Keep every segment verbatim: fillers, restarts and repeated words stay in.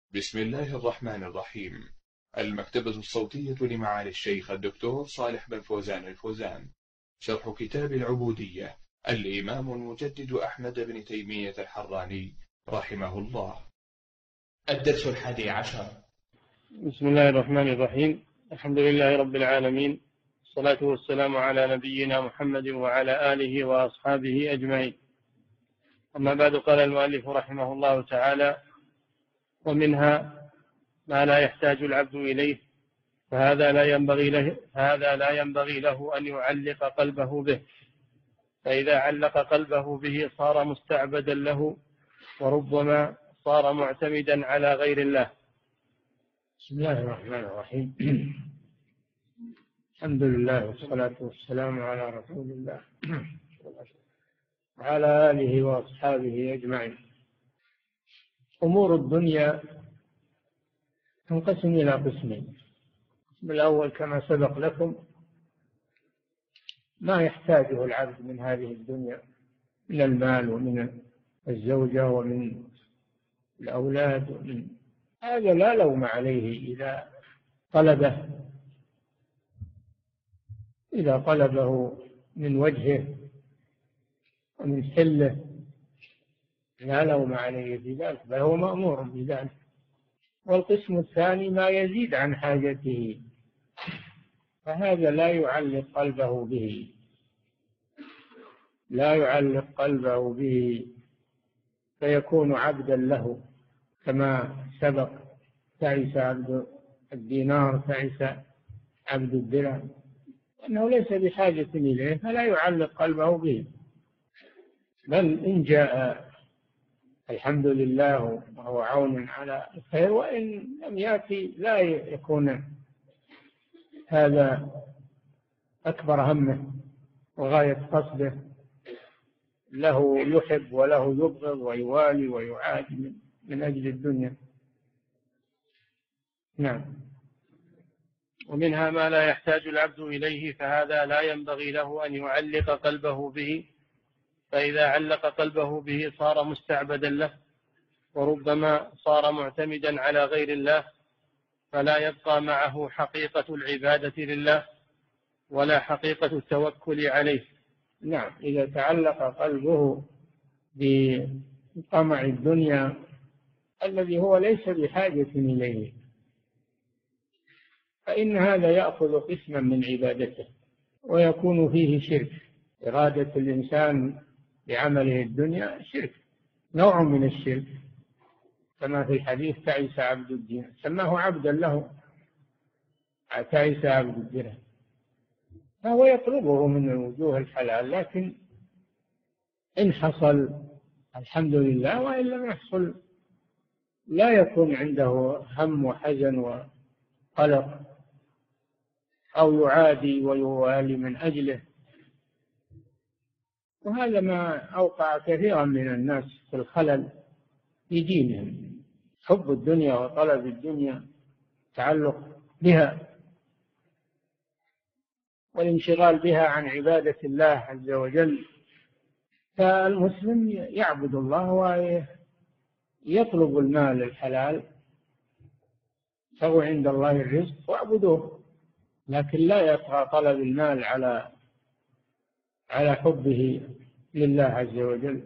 بسم الله الرحمن الرحيم. المكتبة الصوتية لمعالي الشيخ الدكتور صالح بن فوزان الفوزان. شرح كتاب العبودية الإمام المجدد أحمد بن تيمية الحراني رحمه الله. الدرس الحادي عشر. بسم الله الرحمن الرحيم. الحمد لله رب العالمين، الصلاة والسلام على نبينا محمد وعلى آله وأصحابه أجمعين. أما بعد، قال المؤلف رحمه الله تعالى: ومنها ما لا يحتاج العبد إليه، فهذا لا ينبغي له, فهذا لا ينبغي له أن يعلق قلبه به، فإذا علق قلبه به صار مستعبدا له، وربما صار معتمدا على غير الله. بسم الله الرحمن الرحيم. الحمد لله والصلاة والسلام على رسول الله وعلى آله وأصحابه أجمعين. أمور الدنيا تنقسم إلى قسمين. القسم الأول كما سبق لكم ما يحتاجه العبد من هذه الدنيا من المال ومن الزوجة ومن الأولاد ومن هذا لا لوم عليه إذا طلبه إذا طلبه من وجهه ومن حله، لا لوم عليه في ذلك، بل هو مأمور بذلك. والقسم الثاني ما يزيد عن حاجته، فهذا لا يعلق قلبه به لا يعلق قلبه به فيكون عبدا له، كما سبق: تعس عبد الدينار، تعس عبد الدرهم، أنه ليس بحاجة إليه فلا يعلق قلبه به، بل إن جاء الحمد لله وهو عون على الخير، وإن لم يأتي لا يكون هذا أكبر همه وغاية قصده، له يحب وله يبغض ويوالي ويعادي من أجل الدنيا. نعم. ومنها ما لا يحتاج العبد إليه، فهذا لا ينبغي له أن يعلق قلبه به، فإذا علق قلبه به صار مستعبدا له، وربما صار معتمدا على غير الله، فلا يبقى معه حقيقة العبادة لله ولا حقيقة التوكل عليه. نعم، إذا تعلق قلبه بطمع الدنيا الذي هو ليس بحاجة إليه، فإن هذا يأخذ قسما من عبادته ويكون فيه شرك. إرادة الإنسان بعمله الدنيا شرك، نوع من الشرك، كما في الحديث: تعس عبد الدين، سماه عبدا له، تعس عبد الدرهم، فهو يطلبه من وجوه الحلال، لكن إن حصل الحمد لله، وإن لم يحصل لا يكون عنده هم وحزن وقلق أو يعادي ويوالي من أجله. وهذا ما أوقع كثيرا من الناس في الخلل في دينهم: حب الدنيا وطلب الدنيا، تعلق بها والانشغال بها عن عبادة الله عز وجل. فالمسلم يعبد الله ويطلب المال الحلال، فهو عند الله الرزق واعبدوه، لكن لا يطغى طلب المال على على حبه لله عز وجل،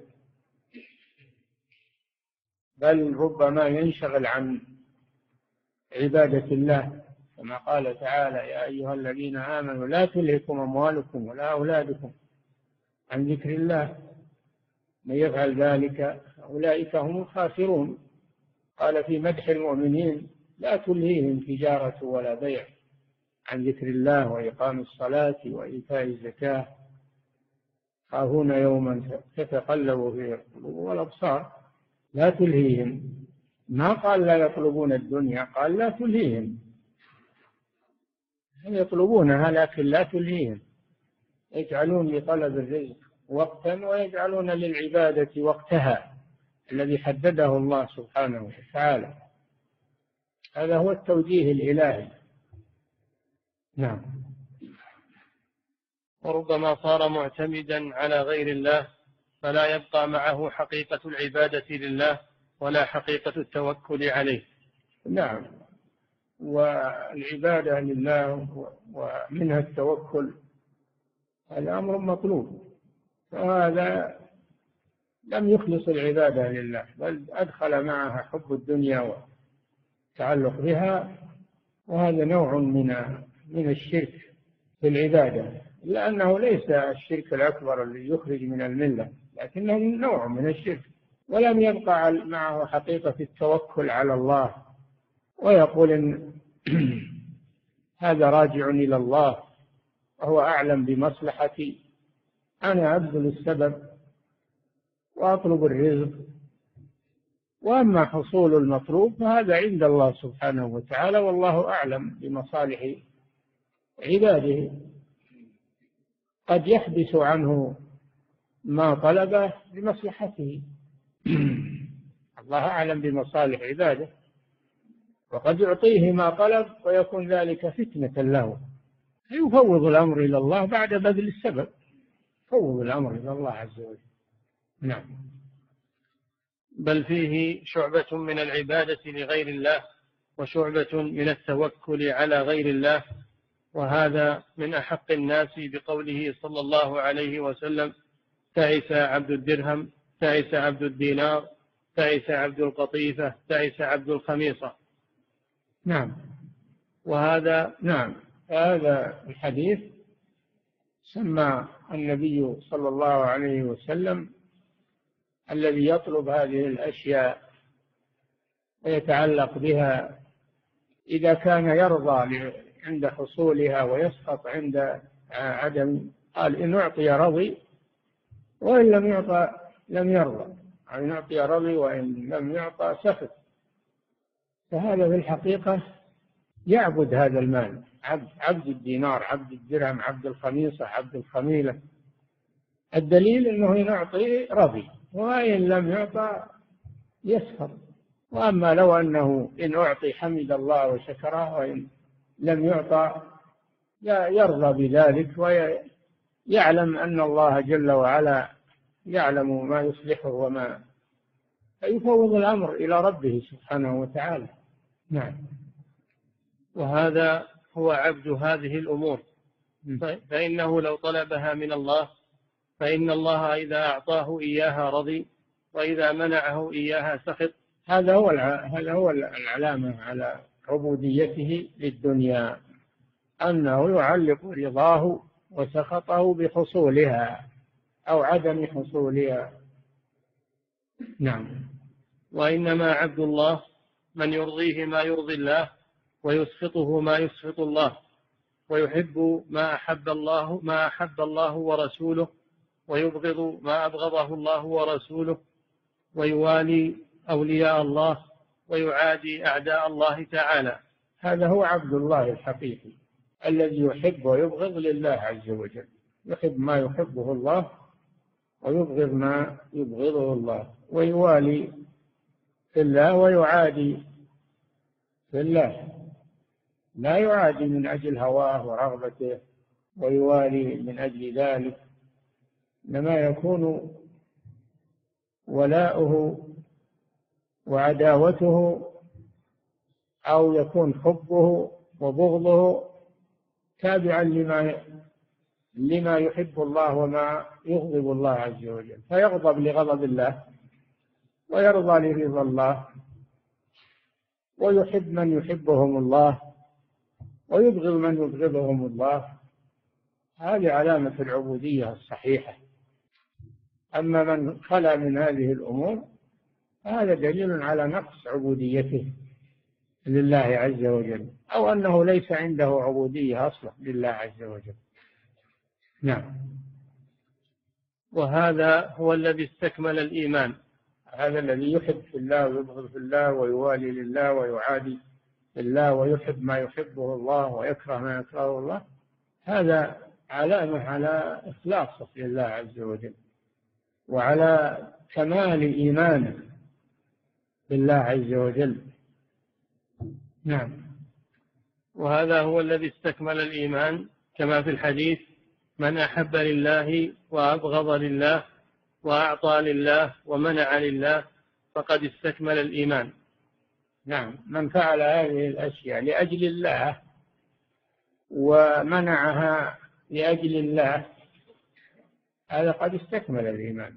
بل ربما ينشغل عن عبادة الله، كما قال تعالى: يا أيها الذين آمنوا لا تلهكم أموالكم ولا أولادكم عن ذكر الله، من يفعل ذلك أولئك هم الخاسرون. قال في مدح المؤمنين: لا تلهيهم تجارة ولا بيع عن ذكر الله وإقام الصلاة وإيتاء الزكاة يخافون يوما تتقلب فيه القلوب والأبصار. لا تلهيهم، ما قال لا يطلبون الدنيا، قال لا تلهيهم، هم يطلبونها لكن لا تلهيهم، يجعلون لطلب الرزق وقتا ويجعلون للعبادة وقتها الذي حدده الله سبحانه وتعالى. هذا هو التوجيه الإلهي. نعم. وربما صار معتمدا على غير الله، فلا يبقى معه حقيقة العبادة لله ولا حقيقة التوكل عليه. نعم. والعبادة لله ومنها التوكل هذا أمر مطلوب، وهذا لم يخلص العبادة لله، بل أدخل معها حب الدنيا والتعلق بها، وهذا نوع من من الشرك في العبادة، لأنه ليس الشرك الأكبر الذي يخرج من الملة، لكنه نوع من الشرك. ولم يبقى معه حقيقة التوكل على الله، ويقول إن هذا راجع إلى الله وهو أعلم بمصلحتي، أنا أبذل السبب وأطلب الرزق، وأما حصول المطلوب فهذا عند الله سبحانه وتعالى، والله أعلم بمصالح عباده. قد يحبس عنه ما طلبه لمصلحته الله أعلم بمصالح عباده، وقد يعطيه ما طلب ويكون ذلك فتنة له، يفوض الأمر إلى الله بعد بذل السبب، فوض الأمر إلى الله عز وجل. نعم. بل فيه شعبة من العبادة لغير الله وشعبة من التوكل على غير الله، وهذا من أحق الناس بقوله صلى الله عليه وسلم: تعس عبد الدرهم، تعس عبد الدينار، تعس عبد القطيفة، تعس عبد الخميصة. نعم. وهذا نعم هذا الحديث سمى النبي صلى الله عليه وسلم الذي يطلب هذه الأشياء ويتعلق بها، إذا كان يرضى عند حصولها ويسقط عند عدم، قال إن أعطي رضي وإن لم يعطى لم يرضى، إن أعطي رضي وإن لم يعطى سخط. فهذا في الحقيقة يعبد هذا المال، عبد, عبد الدينار، عبد الدرهم، عبد الخميصة، عبد الخميلة. الدليل أنه إن أعطي رضي وإن لم يعطى يسخر. وأما لو أنه إن أعطي حمد الله وشكره، وإن لم يعطى يرضى بذلك، ويعلم أن الله جل وعلا يعلم ما يصلحه وما، فيفوض الأمر إلى ربه سبحانه وتعالى. نعم. وهذا هو عبد هذه الأمور، فإنه لو طلبها من الله فإن الله إذا أعطاه إياها رضي، وإذا منعه إياها سخط. هذا هو هذا هو العلامة على عبوديته للدنيا، أنه يعلق رضاه وسخطه بحصولها أو عدم حصولها. نعم. وإنما عبد الله من يرضيه ما يرضي الله، ويسخطه ما يسخط الله، ويحب ما أحب الله ما أحب الله ورسوله، ويبغض ما أبغضه الله ورسوله، ويوالي أولياء الله ويعادي أعداء الله تعالى. هذا هو عبد الله الحقيقي الذي يحب ويبغض لله عز وجل، يحب ما يحبه الله ويبغض ما يبغضه الله، ويوالي في الله ويعادي في الله، لا يعادي من أجل هواه ورغبته ويوالي من أجل ذلك، إنما يكون ولاؤه وعداوته أو يكون حبه وبغضه تابعا لما لما يحب الله وما يغضب الله عز وجل، فيغضب لغضب الله ويرضى لرضا الله، ويحب من يحبهم الله ويبغض من يبغضهم الله. هذه علامة العبودية الصحيحة. أما من خلا من هذه الأمور هذا دليل على نقص عبوديته لله عز وجل، أو أنه ليس عنده عبودية أصلا لله عز وجل. نعم. وهذا هو الذي استكمل الإيمان، هذا الذي يحب في الله ويبغض في الله ويوالي لله ويعادي لله، ويحب ما يحبه الله ويكره ما يكرهه الله، هذا علامة على إخلاصه لله عز وجل وعلى كمال إيمانه بالله عز وجل. نعم. وهذا هو الذي استكمل الإيمان، كما في الحديث: من أحب لله وأبغض لله وأعطى لله ومنع لله فقد استكمل الإيمان. نعم، من فعل هذه الأشياء لأجل الله ومنعها لأجل الله هذا قد استكمل الإيمان،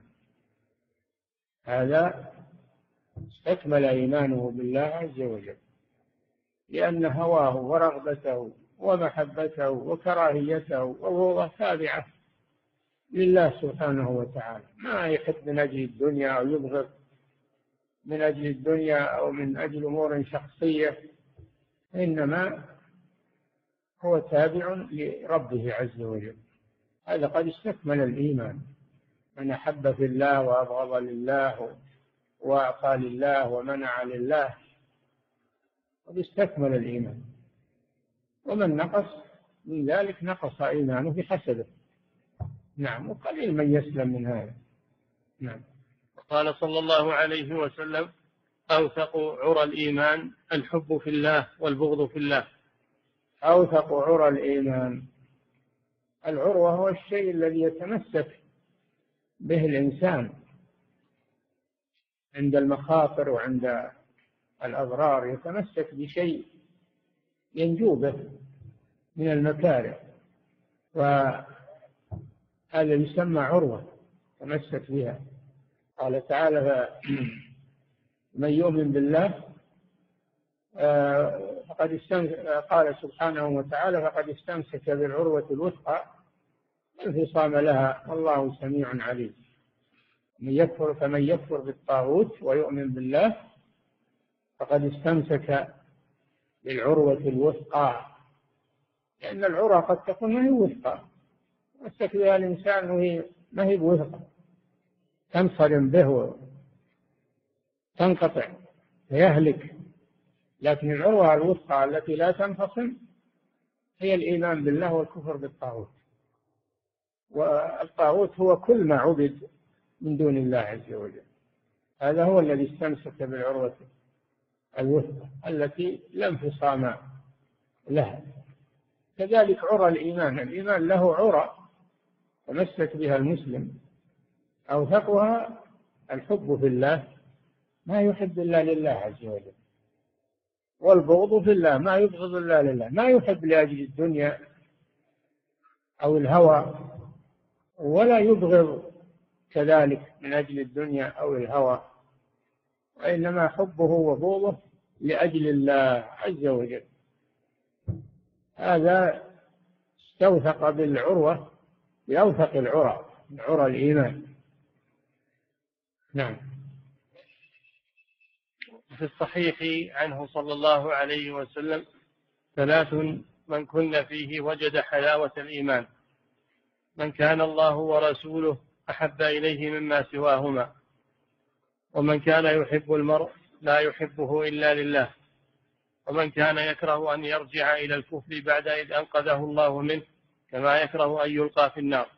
هذا استكمل إيمانه بالله عز وجل، لأن هواه ورغبته ومحبته وكراهيته وهو تابعة لله سبحانه وتعالى، ما يحب من أجل الدنيا أو يبغض من أجل الدنيا أو من أجل أمور شخصية، إنما هو تابع لربه عز وجل. هذا قد استكمل الإيمان، من أحب في الله وأبغض لله وأعطى لله ومنع لله قد استكمل الإيمان. ومن نقص من ذلك نقص إيمانه بحسبه. نعم، وقليل من يسلم من هذا. نعم. قال صلى الله عليه وسلم: أوثق عرى الإيمان الحب في الله والبغض في الله. أوثق عرى الإيمان، العروة هو الشيء الذي يتمسك به الإنسان عند المخاطر وعند الأضرار، يتمسك بشيء ينجو به من المكاره، وهذا يسمى عروة تمسك بها. قال تعالى: من يؤمن بالله فقد استمسك، قال سبحانه وتعالى: فقد استمسك بالعروة الوثقى لا انفصام لها والله سميع عليم. من يكفر فمن يكفر بالطاغوت ويؤمن بالله فقد استمسك بالعروة الوثقى، لأن العروة قد تكون ما هي وثقى، يمسك بها الإنسان وهي ما هي بوثقى، تنصرم به وتنقطع فيهلك. لكن العروة الوثقى التي لا تنفصل هي الإيمان بالله والكفر بالطاغوت، والطاغوت هو كل ما عبد من دون الله عز وجل. هذا هو الذي استمسك بالعروة الوثقى التي لا انفصام لها. كذلك عرى الإيمان، الإيمان له عرى تمسك بها المسلم، أوثقها الحب في الله، ما يحب إلا لله عز وجل، والبغض في الله، ما يبغض إلا لله، ما يحب لأجل الدنيا أو الهوى، ولا يبغض كذلك من أجل الدنيا أو الهوى، وإنما حبه وبغضه لأجل الله عز وجل. هذا استوثق بالعروة، بأوثق العرى، عرى الإيمان. نعم. في الصحيح عنه صلى الله عليه وسلم: ثلاث من كن فيه وجد حلاوة الإيمان: من كان الله ورسوله أحب إليه مما سواهما، ومن كان يحب المرء لا يحبه إلا لله، ومن كان يكره أن يرجع إلى الكفر بعد إذ أنقذه الله منه، كما يكره أن يلقى في النار.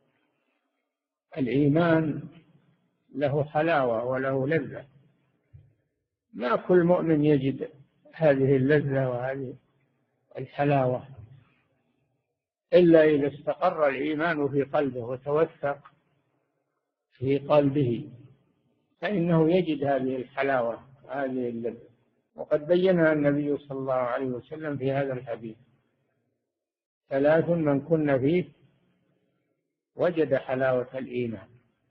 الإيمان له حلاوة وله لذة، ما كل مؤمن يجد هذه اللذة وهذه الحلاوة إلا إذا استقر الإيمان في قلبه وتوثق في قلبه، فإنه يجد هذه الحلاوة هذه اللذة. وقد بينها النبي صلى الله عليه وسلم في هذا الحديث: ثلاث من كن فيه وجد حلاوة الإيمان: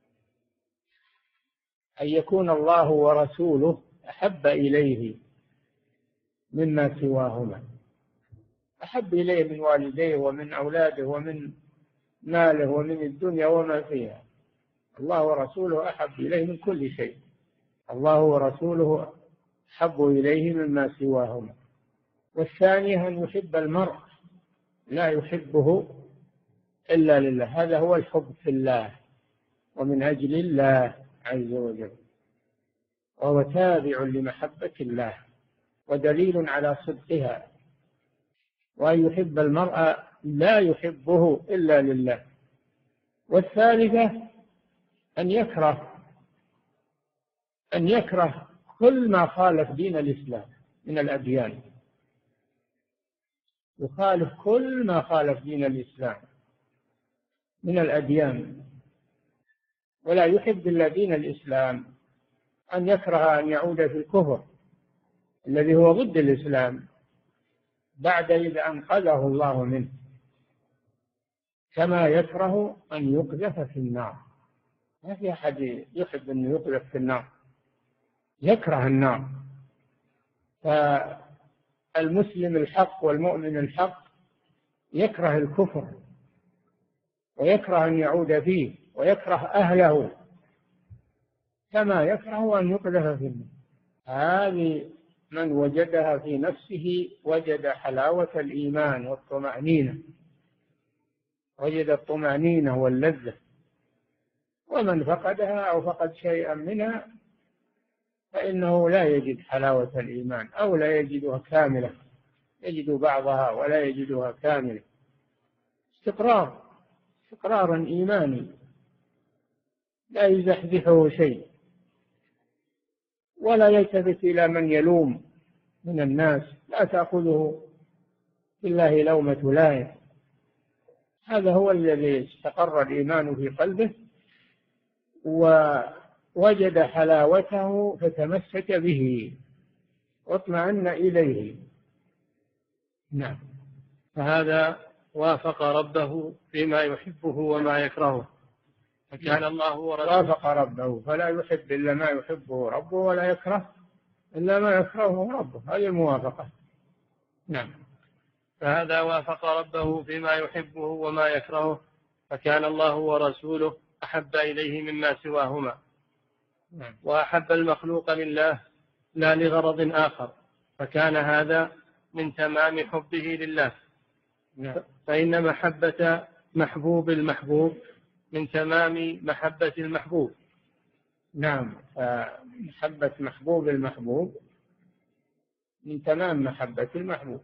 أن يكون الله ورسوله أحب إليه مما سواهما، أحب إليه من والديه ومن أولاده ومن ماله ومن الدنيا وما فيها. الله ورسوله أحب إليه من كل شيء، الله ورسوله أحب إليه مما سواهما. والثاني أن يحب المرء لا يحبه إلا لله، هذا هو الحب في الله ومن أجل الله عز وجل، وهو تابع لمحبة الله ودليل على صدقها. وأن يحب المرء لا يحبه إلا لله. والثالثة أن يكره أن يكره كل ما خالف دين الإسلام من الأديان، يخالف كل ما خالف دين الإسلام من الأديان، ولا يحب إلا دين الإسلام. أن يكره أن يعود في الكفر، الذي هو ضد الإسلام بعد إذا أنقذه الله منه، كما يكره أن يقذف في النار. ما في أحد يحب أن يقذف في النار، يكره النار. فالمسلم الحق والمؤمن الحق يكره الكفر ويكره أن يعود فيه ويكره أهله كما يكره أن يقذف في النار. هذه من وجدها في نفسه وجد حلاوة الإيمان والطمأنينة، وجد الطمأنينة واللذة. ومن فقدها أو فقد شيئا منها فإنه لا يجد حلاوة الإيمان، أو لا يجدها كاملة، يجد بعضها ولا يجدها كاملة. استقرار استقرارا إيماني لا يزحزحه شيء، ولا يلتفت إلى من يلوم من الناس، لا تأخذه بالله لومة لائم. هذا هو الذي استقر الإيمان في قلبه ووجد حلاوته فتمسك به واطمأن إليه. نعم. فهذا وافق ربه فيما يحبه وما يكرهه، فكان الله ورسوله. وافق ربه فلا يحب إلا ما يحبه ربه، ولا يكره إلا ما يكرهه ربه. هذه الموافقة. نعم. فهذا وافق ربه فيما يحبه وما يكرهه، فكان الله ورسوله أحب إليه مما سواهما. نعم. وأحب المخلوق لله لا لغرض آخر، فكان هذا من تمام حبه لله. نعم. فإن محبة محبوب المحبوب من تمام محبة المحبوب. نعم. محبة محبوب المحبوب من تمام محبة المحبوب.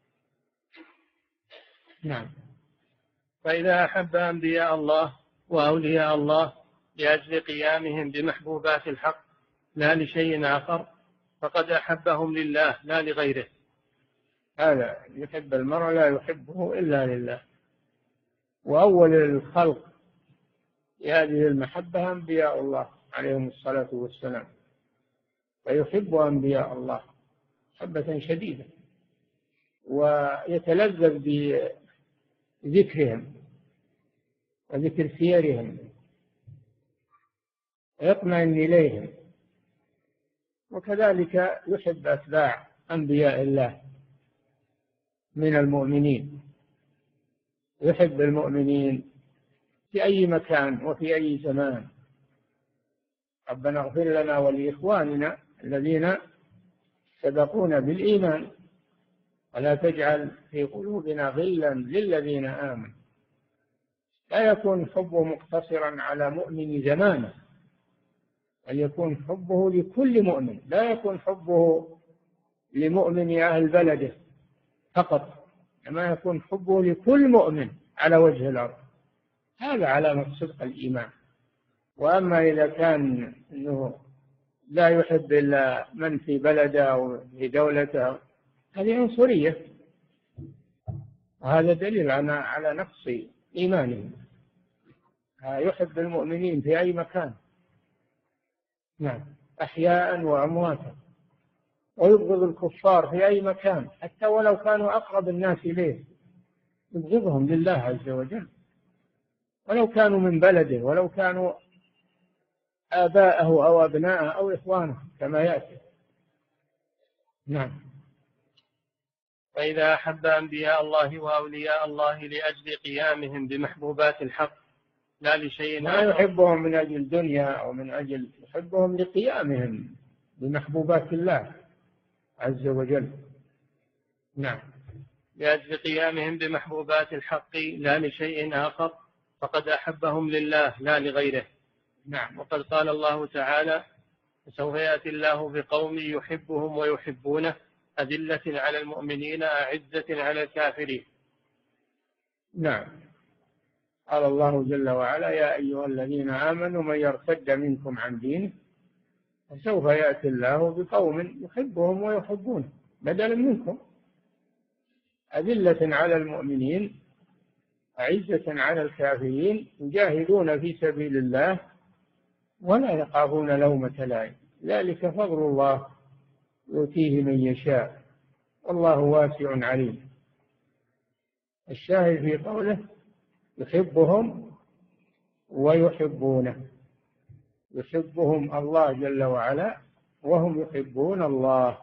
نعم. فإذا أحب أنبياء الله وأولياء الله لأجل قيامهم بمحبوبات الحق لا لشيء آخر فقد أحبهم لله لا لغيره. هذا يحب المرء لا يحبه إلا لله. وأول الخلق لهذه المحبة أنبياء الله عليهم الصلاة والسلام، فيحب أنبياء الله محبة شديدة، ويتلذذ بذكرهم وذكر سيرهم ويطمئن إليهم. وكذلك يحب أتباع أنبياء الله من المؤمنين، يحب المؤمنين في أي مكان وفي أي زمان. ربنا اغفر لنا ولإخواننا الذين سبقونا بالإيمان ولا تجعل في قلوبنا غلا للذين آمنوا. لا يكون حبه مقتصرا على مؤمن زمانه، بل يكون حبه لكل مؤمن، لا يكون حبه لمؤمن أهل بلده فقط، إنما يكون حبه لكل مؤمن على وجه الأرض. هذا علامة صدق الإيمان. وأما إذا كان إنه لا يحب إلا من في بلده أو في دولته، هذه عنصرية، وهذا دليل على نقص إيمانه. يحب المؤمنين في أي مكان، نعم، أحياء وأمواتا، ويبغض الكفار في أي مكان حتى ولو كانوا أقرب الناس إليه، يبغضهم لله عز وجل، ولو كانوا من بلده، ولو كانوا آباءه أو أبناءه أو إخوانه كما يأتي. نعم. فإذا أحب أنبياء الله وأولياء الله لأجل قيامهم بمحبوبات الحق لا لشيء ما يحبهم من أجل الدنيا أو من أجل، يحبهم لقيامهم بمحبوبات الله عز وجل. نعم. لأجل قيامهم بمحبوبات الحق لا لشيء آخر فقد أحبهم لله لا لغيره. نعم. وقد قال الله تعالى: سوف يأتي الله بقوم يحبهم ويحبونه أذلة على المؤمنين أعزة على الكافرين. نعم. قال الله جل وعلا: يا أيها الذين آمنوا من يرتد منكم عن دينه فسوف يأتي الله بقوم يحبهم ويحبونه بدلا منكم أذلة على المؤمنين أعزة على الكافرين يجاهدون في سبيل الله ولا يخافون لومة لائم ذلك فضل الله يؤتيه من يشاء والله واسع عليم. الشاهد في قوله يحبهم ويحبونه، يحبهم الله جل وعلا وهم يحبون الله،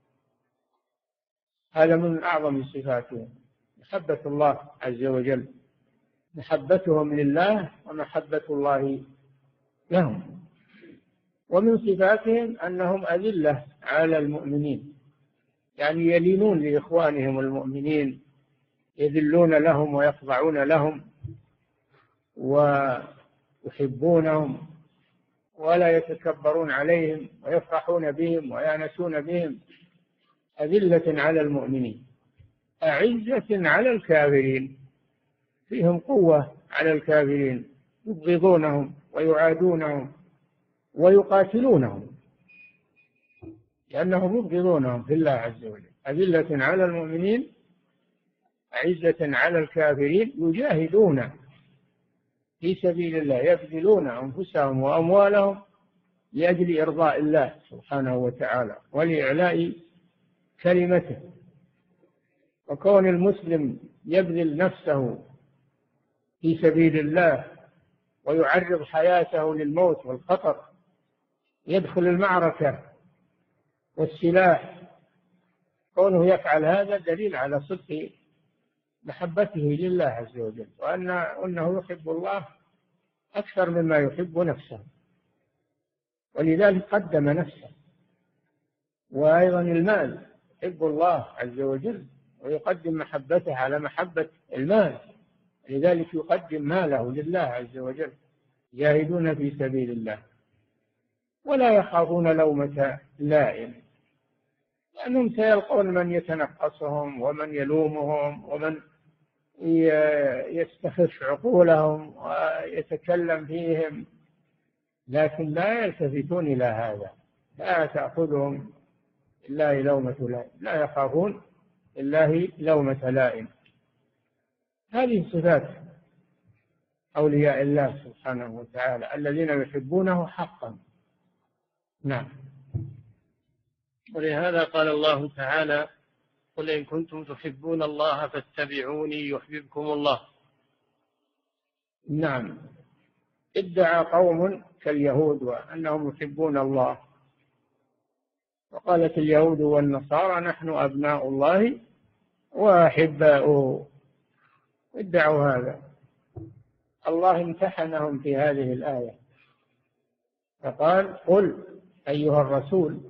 هذا من أعظم صفاتهم، محبة الله عز وجل، محبتهم لله ومحبة الله لهم. ومن صفاتهم أنهم أذلة على المؤمنين، يعني يلينون لإخوانهم المؤمنين، يذلون لهم ويخضعون لهم ويحبونهم ولا يتكبرون عليهم ويفرحون بهم ويأنسون بهم، أذلة على المؤمنين أعزة على الكافرين، فيهم قوة على الكافرين، يبغضونهم ويعادونهم ويقاتلونهم لأنهم يبغضونهم في الله عز وجل. أذلة على المؤمنين أعزة على الكافرين، يجاهدون في سبيل الله، يبذلون أنفسهم وأموالهم لأجل إرضاء الله سبحانه وتعالى ولإعلاء كلمته. وكون المسلم يبذل نفسه في سبيل الله ويعرض حياته للموت والخطر، يدخل المعركة والسلاح، كونه يفعل هذا دليل على صدق محبته لله عز وجل، وأن أنه يحب الله أكثر مما يحب نفسه، ولذلك قدم نفسه. وأيضا المال، يحب الله عز وجل ويقدم محبته على محبة المال، لذلك يقدم ماله لله عز وجل، يجاهدون في سبيل الله ولا يخافون لومة لائم، لأنهم سيلقون من يتنقصهم ومن يلومهم ومن يستخف عقولهم ويتكلم فيهم، لكن لا يلتفتون إلى هذا، لا تأخذهم إلا لومة لائم، لا يخافون إلا لومة لائم. هذه صفات أولياء الله سبحانه وتعالى الذين يحبونه حقا. نعم. ولهذا قال الله تعالى قل إن كنتم تحبون الله فاتبعوني يحببكم الله. نعم. ادعى قوم كاليهود وأنهم يحبون الله، وقالت اليهود والنصارى نحن أبناء الله وأحباؤه، ادعوا هذا. الله امتحنهم في هذه الآية فقال قل أيها الرسول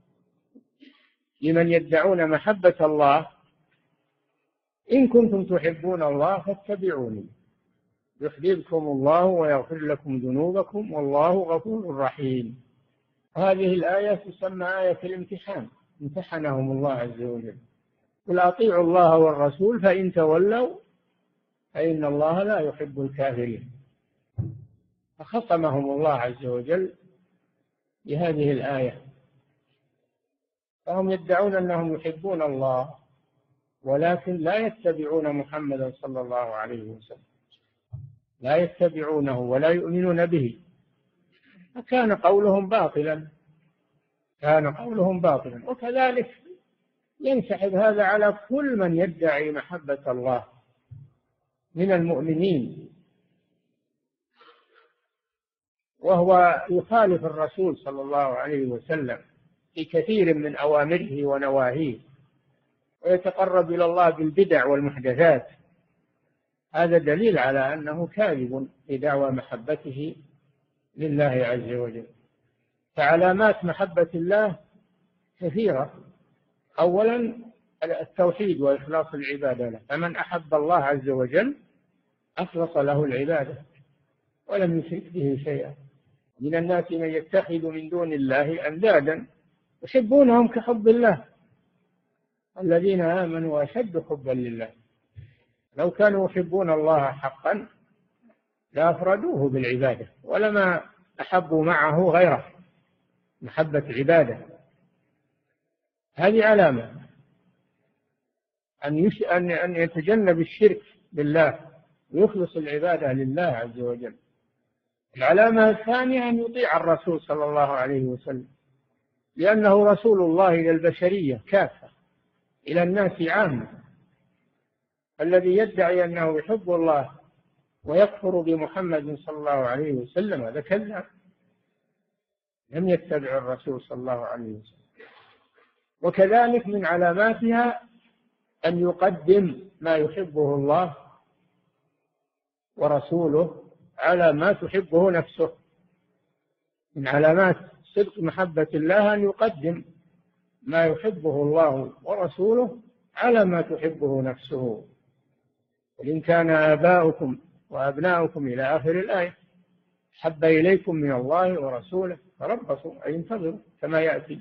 لمن يدعون محبة الله إن كنتم تحبون الله فاتبعوني يحببكم الله ويغفر لكم ذنوبكم والله غفور رحيم. هذه الآية تسمى آية الامتحان، امتحنهم الله عز وجل. قل أطيعوا الله والرسول فإن تولوا فإن الله لا يحب الكافرين. فخصمهم الله عز وجل بهذه الآية، فهم يدعون أنهم يحبون الله ولكن لا يتبعون محمدا صلى الله عليه وسلم، لا يتبعونه ولا يؤمنون به، فكان قولهم باطلا، كان قولهم باطلا. وكذلك ينسحب هذا على كل من يدعي محبة الله من المؤمنين وهو يخالف الرسول صلى الله عليه وسلم في كثير من أوامره ونواهيه ويتقرب إلى الله بالبدع والمحدثات، هذا دليل على أنه كاذب في دعوى محبته لله عز وجل. فعلامات محبة الله كثيرة. أولا التوحيد وإخلاص العبادة له، فمن أحب الله عز وجل أخلص له العبادة ولم يشرك به شيئا. من الناس من يتخذ من دون الله أندادا يحبونهم كحب الله، الذين آمنوا أشد حبا لله. لو كانوا يحبون الله حقا لأفردوه بالعبادة ولما أحبوا معه غيره، محبة عبادة. هذه علامة أن, يش... أن... أن يتجنب الشرك بالله ويخلص العبادة لله عز وجل. العلامة الثانية أن يطيع الرسول صلى الله عليه وسلم لأنه رسول الله إلى البشرية كافة، إلى الناس عامة. الذي يدعي أنه يحب الله ويكفر بمحمد صلى الله عليه وسلم هذا كذاب، لم يتبع الرسول صلى الله عليه وسلم. وكذلك من علاماتها أن يقدم ما يحبه الله ورسوله على ما تحبه نفسه. من علامات صدق محبة الله أن يقدم ما يحبه الله ورسوله على ما تحبه نفسه. وإن كان آباؤكم وأبناؤكم إلى آخر الآية حب إليكم من الله ورسوله فربصوا أي انتظروا كما يأتي.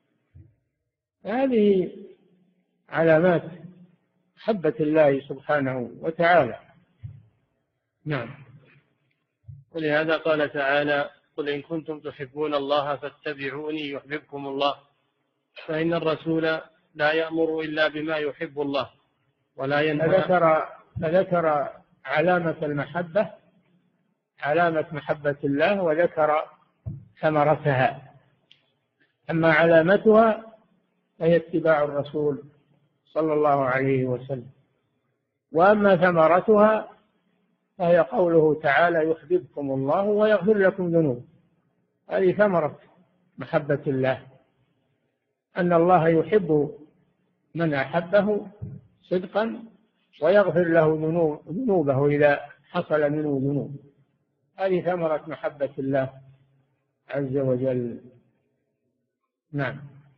هذه علامات محبة الله سبحانه وتعالى. نعم. ولهذا قال تعالى: قل إن كنتم تحبون الله فاتبعوني يحببكم الله. فإن الرسول لا يأمر إلا بما يحب الله ولا ينهى. فذكر, فذكر علامة المحبة، علامة محبة الله، وذكر ثمرتها. أما علامتها فهي اتباع الرسول صلى الله عليه وسلم، وأما ثمرتها فهي قوله تعالى: يحببكم الله ويغفر لكم ذنوبكم. هذه ثمرة محبة الله، أن الله يحب من أحبه صدقا ويغفر له ذنوبه إذا حصل منه ذنوب. هذه ثمرة محبة الله عز وجل. نعم.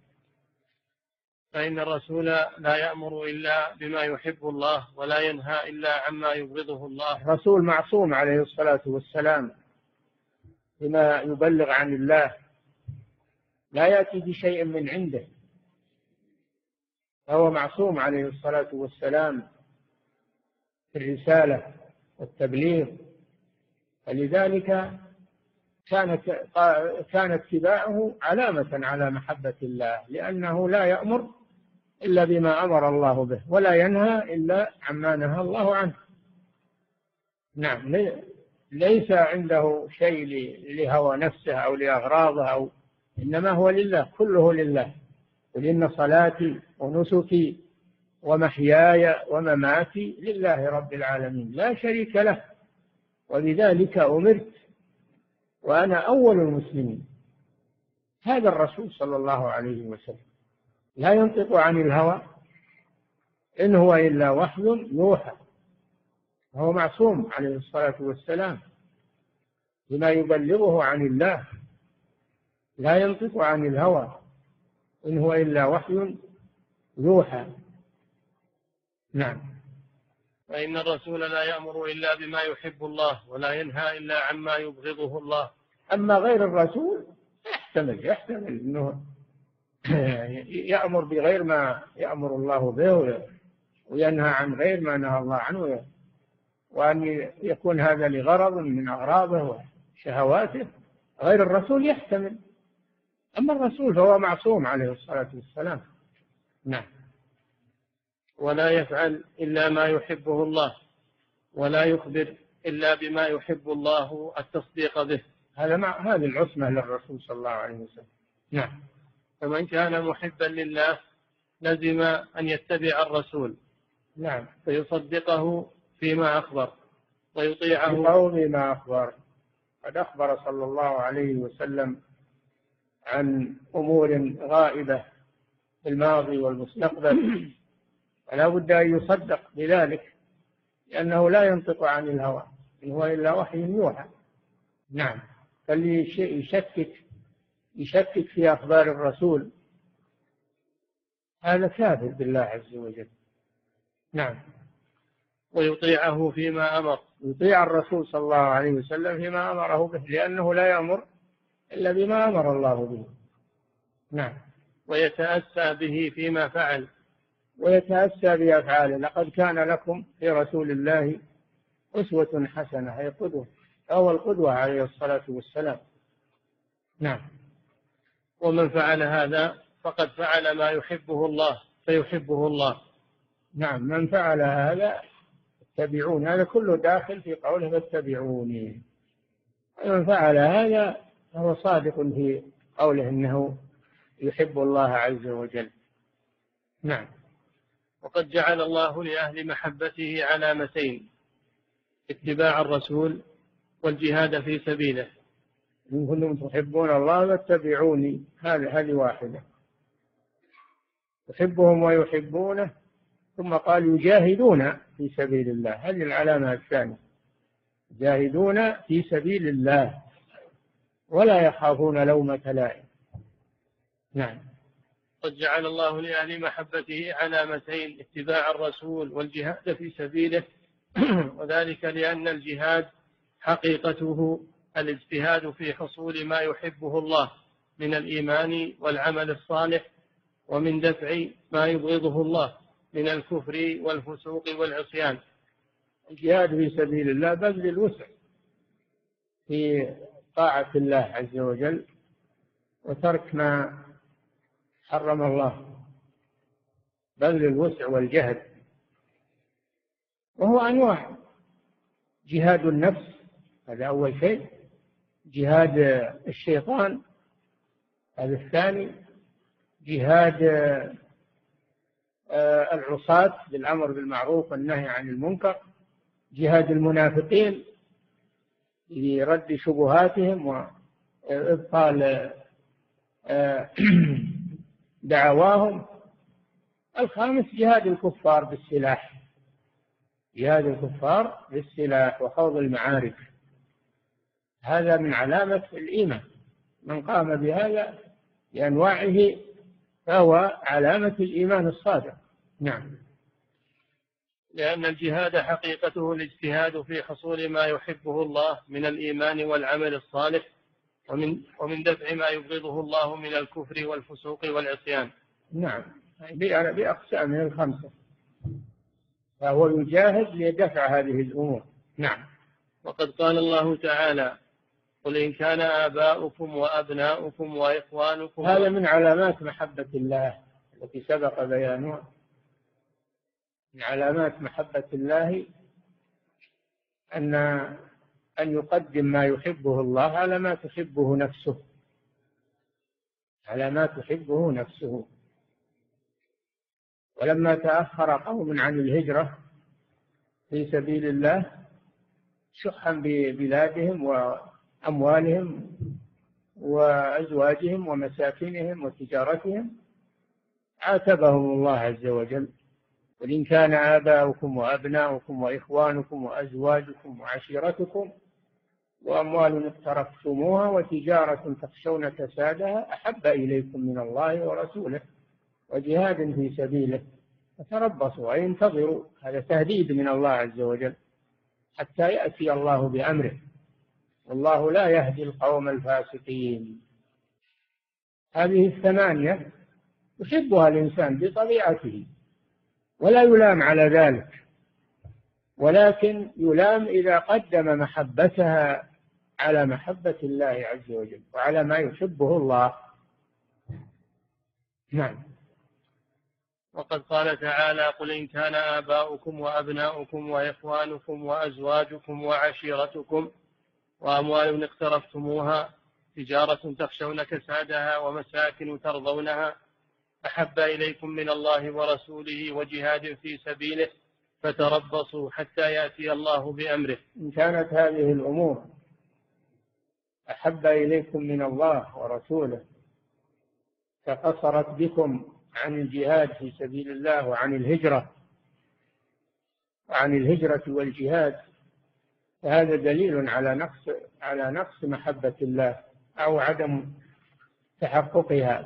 فإن الرسول لا يأمر إلا بما يحب الله ولا ينهى إلا عما يبغضه الله. الرسول معصوم عليه الصلاة والسلام بما يبلغ عن الله، لا يأتي بشيء من عنده، فهو معصوم عليه الصلاة والسلام في الرسالة والتبليغ. فلذلك كانت كان اتباعه علامة على محبة الله، لأنه لا يأمر إلا بما أمر الله به ولا ينهى إلا عما نهى الله عنه. نعم. ليس عنده شيء لهوى نفسه أو لأغراضه أو إنما هو لله، كله لله. قل إن صلاتي ونسكي ومحياي ومماتي لله رب العالمين لا شريك له، وبذلك أمرت وأنا أول المسلمين. هذا الرسول صلى الله عليه وسلم لا ينطق عن الهوى، إن هو إلا وحي يوحى. هو معصوم عليه الصلاة والسلام بما يبلغه عن الله، لا ينطق عن الهوى، إن هو إلا وحي يوحى. نعم. فإن الرسول لا يأمر إلا بما يحب الله ولا ينهى إلا عما يبغضه الله. أما غير الرسول يحتمل يحتمل أنه يأمر بغير ما يأمر الله به وينهى عن غير ما نهى الله عنه، وأن يكون هذا لغرض من أغراضه وشهواته. غير الرسول يحتمل، أما الرسول فهو معصوم عليه الصلاة والسلام. نعم. ولا يفعل إلا ما يحبه الله ولا يخبر إلا بما يحب الله التصديق به. هذا مع هذه العصمة للرسول صلى الله عليه وسلم. نعم. فمن كان محبا لله لزم أن يتبع الرسول. نعم. فيصدقه فيما أخبر ويطيعه بقول ما أخبر. قد أخبر صلى الله عليه وسلم عن أمور غائبة في الماضي والمستقبل، فلا بد أن يصدق بذلك، لأنه لا ينطق عن الهوى، إن هو إلا وحي يوحى. نعم. فاللي يشكك يشكك في أخبار الرسول هذا كافر بالله عز وجل. نعم. ويطيعه فيما أمر. يطيع الرسول صلى الله عليه وسلم فيما أمره به، لأنه لا يأمر إلا بما أمر الله به. نعم. ويتأسى به فيما فعل. ويتأسى بأفعاله. لقد كان لكم في رسول الله أسوة حسنة، هي قدوة، أو القدوة عليه الصلاة والسلام. نعم. ومن فعل هذا فقد فعل ما يحبه الله فيحبه الله. نعم. من فعل هذا اتبعون، هذا كله داخل في قوله فاتبعوني. من فعل هذا فهو صادق في قوله إنه يحب الله عز وجل. نعم. وقد جعل الله لأهل محبته علامتين: اتباع الرسول والجهاد في سبيله. إن كنتم تحبون الله فاتبعوني، هذه هذه واحدة، يحبهم ويحبونه، ثم قال يجاهدون في سبيل الله، هذه العلامة الثانية، يجاهدون في سبيل الله ولا يخافون لومة لائم. نعم. قد جعل الله لأهل محبته علامتين: اتباع الرسول والجهاد في سبيله، وذلك لأن الجهاد حقيقته الاجتهاد في حصول ما يحبه الله من الإيمان والعمل الصالح، ومن دفع ما يبغضه الله من الكفر والفسوق والعصيان. الجهاد في سبيل الله بذل الوسع في طاعة الله عز وجل وترك ما حرم الله، بذل الوسع والجهد، وهو أنواع: جهاد النفس، هذا أول شيء، جهاد الشيطان هذا الثاني، جهاد العصاة بالأمر بالمعروف والنهي عن المنكر، جهاد المنافقين لرد شبهاتهم وإبطال دعواهم، الخامس جهاد الكفار بالسلاح، جهاد الكفار بالسلاح وخوض المعارك، هذا من علامة الإيمان، من قام بهذا بأنواعه فهو علامة الإيمان الصادق. نعم. لأن الجهاد حقيقته الاجتهاد في حصول ما يحبه الله من الإيمان والعمل الصالح، ومن ومن دفع ما يبغضه الله من الكفر والفسوق والعصيان. نعم، بأقسامه الخمسة، فهو يجاهد لدفع هذه الأمور. نعم. وقد قال الله تعالى: قل إن كان آباؤكم وأبناؤكم وإخوانكم. هذا من علامات محبة الله التي سبق بيانها، من علامات محبة الله أن أن يقدم ما يحبه الله على ما تحبه نفسه، على ما تحبه نفسه. ولما تأخر قوم عن الهجرة في سبيل الله شحا ببلادهم وأموالهم وأزواجهم ومساكنهم وتجارتهم، عاتبهم الله عز وجل: وإن كان آباؤكم وأبناؤكم وإخوانكم وأزواجكم وعشيرتكم وأموال اقترفتموها وتجارة تخشون كسادها أحب إليكم من الله ورسوله وجهاد في سبيله فتربصوا أي انتظروا. هذا تهديد من الله عز وجل حتى يأتي الله بأمره، والله لا يهدي القوم الفاسقين. هذه الثمانية يحبها الإنسان بطبيعته ولا يلام على ذلك، ولكن يلام إذا قدم محبتها على محبة الله عز وجل وعلى ما يحبه الله. نعم. وقد قال تعالى: قل إن كان آباؤكم وأبناؤكم وإخوانكم وأزواجكم وعشيرتكم وأموال اقترفتموها تجارة تخشون كسادها ومساكن ترضونها أحب إليكم من الله ورسوله وجهاد في سبيله فتربصوا حتى يأتي الله بأمره. إن كانت هذه الأمور أحب إليكم من الله ورسوله فقصرت بكم عن الجهاد في سبيل الله وعن الهجرة عن الهجرة والجهاد، فهذا دليل على نقص على نقص محبة الله أو عدم تحققها.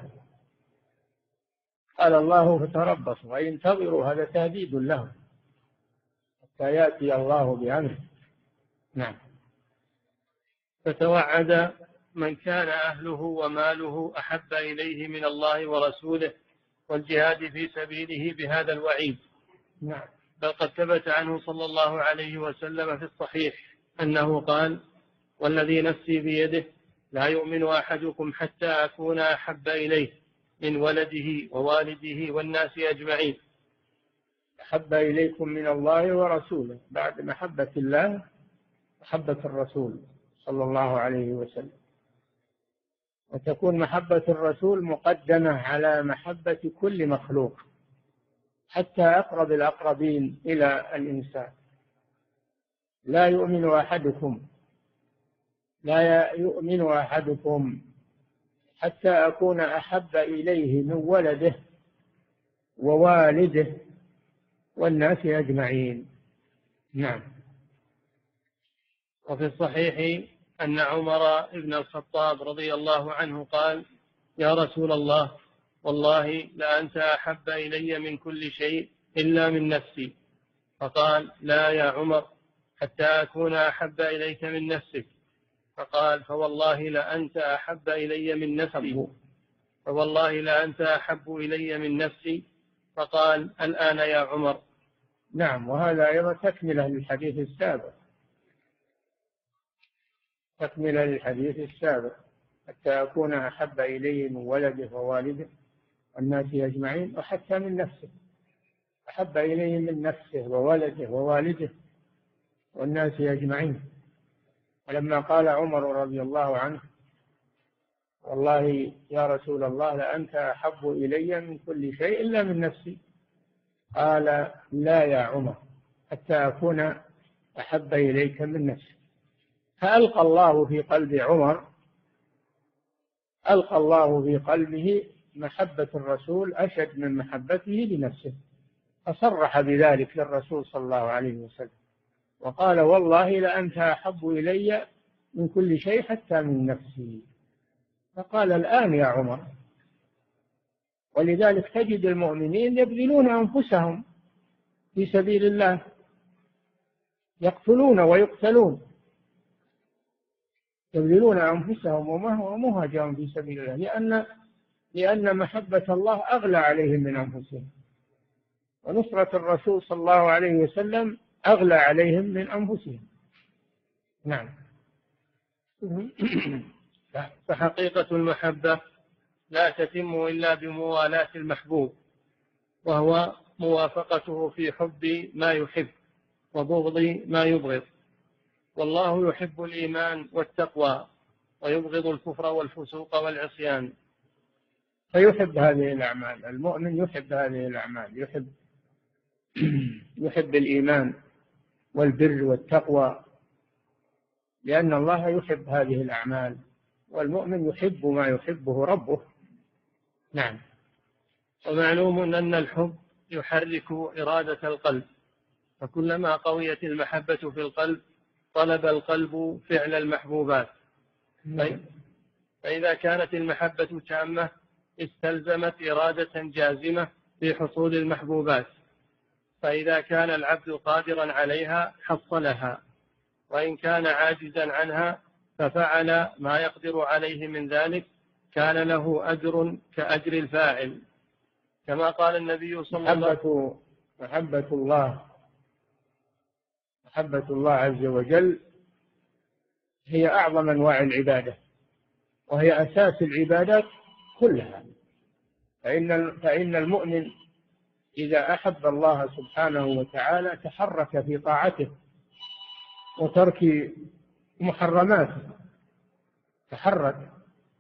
قال الله: فتربصوا أي انتظروا، هذا تهديد لهم حتى يأتي الله بأمره. نعم. فتوعد من كان أهله وماله أحب إليه من الله ورسوله والجهاد في سبيله بهذا الوعيد. نعم. بل قد ثبت عنه صلى الله عليه وسلم في الصحيح أنه قال: والذي نفسي بيده لا يؤمن أحدكم حتى أكون أحب إليه من ولده ووالده والناس أجمعين. أحب إليكم من الله ورسوله، بعد محبة الله محبة الرسول صلى الله عليه وسلم. وتكون محبة الرسول مقدمة على محبة كل مخلوق حتى أقرب الأقربين إلى الإنسان. لا يؤمن أحدكم لا يؤمن أحدكم حتى أكون أحب إليه من ولده ووالده والناس أجمعين. نعم. وفي الصحيح أن عمر بن الخطاب رضي الله عنه قال: يا رسول الله، والله لأنت أحب إلي من كل شيء إلا من نفسي. فقال: لا يا عمر، حتى أكون أحب إليك من نفسك. فقال: فوالله لأنت أحب إلي من نفسي فوالله لأنت أحب إلي من نفسي. فقال: الآن يا عمر. نعم. وهذا أيضا تكملة للحديث السابق تكملة للحديث السابق حتى أكون أحب إليه من ولده ووالده والناس أجمعين، وحتى من نفسه، أحب إليه من نفسه وولده ووالده والناس أجمعين. ولما قال عمر رضي الله عنه: والله يا رسول الله لأنت أحب إلي من كل شيء إلا من نفسي، قال: لا يا عمر، حتى أكون أحب إليك من نفسي. فألقى الله في قلب عمر ألقى الله في قلبه محبة الرسول أشد من محبته لنفسه، فصرح بذلك للرسول صلى الله عليه وسلم وقال: والله لأنت أحب إلي من كل شيء حتى من نفسي. فقال: الآن يا عمر. ولذلك تجد المؤمنين يبذلون أنفسهم في سبيل الله، يقتلون ويقتلون، يبذلون أنفسهم ومهجهم في سبيل الله، لأن لأن محبة الله أغلى عليهم من أنفسهم، ونصرة الرسول صلى الله عليه وسلم أغلى عليهم من أنفسهم. نعم. فحقيقة المحبة لا تتم إلا بموالاة المحبوب، وهو موافقته في حب ما يحب وبغض ما يبغض. والله يحب الإيمان والتقوى ويبغض الكفر والفسوق والعصيان. فيحب هذه الأعمال، المؤمن يحب هذه الأعمال، يحب يحب الإيمان والبر والتقوى، لأن الله يحب هذه الأعمال، والمؤمن يحب ما يحبه ربه. نعم. ومعلوم أن الحب يحرك إرادة القلب، فكلما قويت المحبة في القلب طلب القلب فعل المحبوبات. فإذا كانت المحبة تامة استلزمت إرادة جازمة في حصول المحبوبات، فإذا كان العبد قادرا عليها حصلها، وإن كان عاجزا عنها ففعل ما يقدر عليه من ذلك كان له أجر كأجر الفاعل، كما قال النبي صلى الله عليه وسلم: محبة الله محبة الله عز وجل هي أعظم أنواع العبادة، وهي أساس العبادات كلها. فإن فإن المؤمن إذا أحب الله سبحانه وتعالى تحرك في طاعته وترك محرماته، تحرك.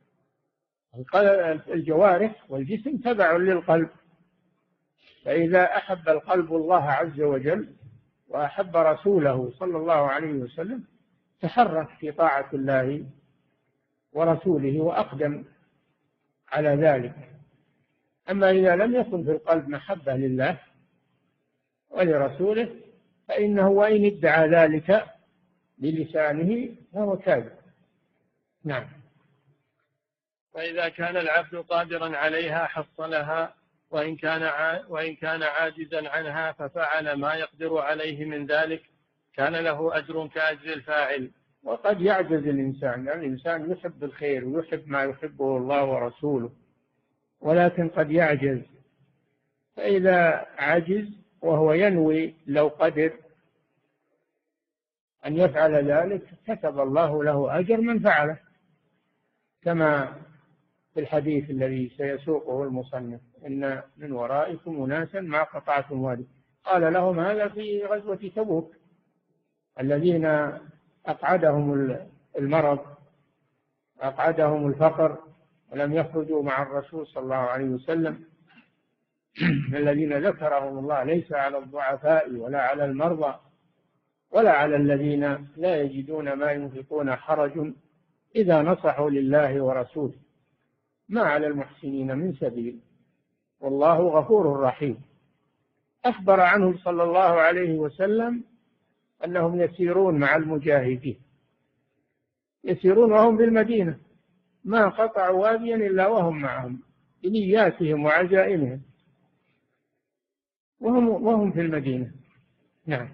الجوارح والجسم تبع للقلب، فإذا أحب القلب الله عز وجل وأحب رسوله صلى الله عليه وسلم تحرك في طاعة الله ورسوله وأقدم على ذلك. أما إذا لم يكن في القلب محبة لله ولرسوله فإنه وإن ادعى ذلك بلسانه فهو كاذب. نعم. فإذا كان العبد قادرا عليها حصلها، وإن كان وإن كان عاجزا عنها ففعل ما يقدر عليه من ذلك كان له أجر كأجر الفاعل. وقد يعجز الإنسان، لأن الإنسان يحب الخير ويحب ما يحبه الله ورسوله، ولكن قد يعجز، فإذا عجز وهو ينوي لو قدر أن يفعل ذلك كتب الله له أجر من فعله، كما في الحديث الذي سيسوقه المصنف: إن من ورائكم أناسا ما قطعتم وادي. قال لهم هذا في غزوة تبوك، الذين أقعدهم المرض، أقعدهم الفقر، ولم يخرجوا مع الرسول صلى الله عليه وسلم. الذين ذكرهم الله ليس على الضعفاء ولا على المرضى ولا على الذين لا يجدون ما ينفقون حرج إذا نصحوا لله ورسوله، ما على المحسنين من سبيل والله غفور رحيم. أخبر عنهم صلى الله عليه وسلم أنهم يسيرون مع المجاهدين، يسيرون وهم بالمدينة، ما قطعوا واديا إلا وهم معهم بنياتهم وعزائمهم وهم, وهم في المدينة. نعم.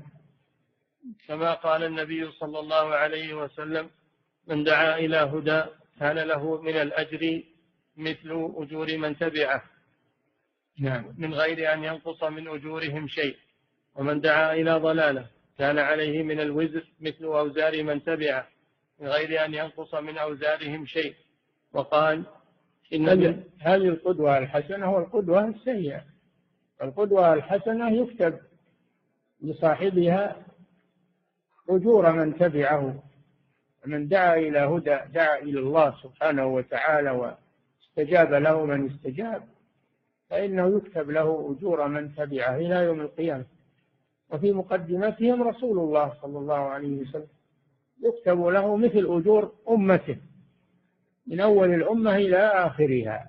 كما قال النبي صلى الله عليه وسلم: من دعا إلى هدى كان له من الأجر مثل أجور من تبعه، نعم، من غير أن ينقص من أجورهم شيء، ومن دعا إلى ضلالة كان عليه من الوزر مثل أوزار من تبعه، من غير أن ينقص من أوزارهم شيء. وقال: إن هذه القدوة الحسنة والقدوة السيئة. القدوة الحسنة يكتب لصاحبها أجور من تبعه، من دعا إلى هدى دعا إلى الله سبحانه وتعالى واستجاب له من استجاب، فإنه يكتب له أجور من تبعه إلى يوم القيامة. وفي مقدمتهم رسول الله صلى الله عليه وسلم يكتب له مثل أجور أمته من أول الأمة إلى آخرها.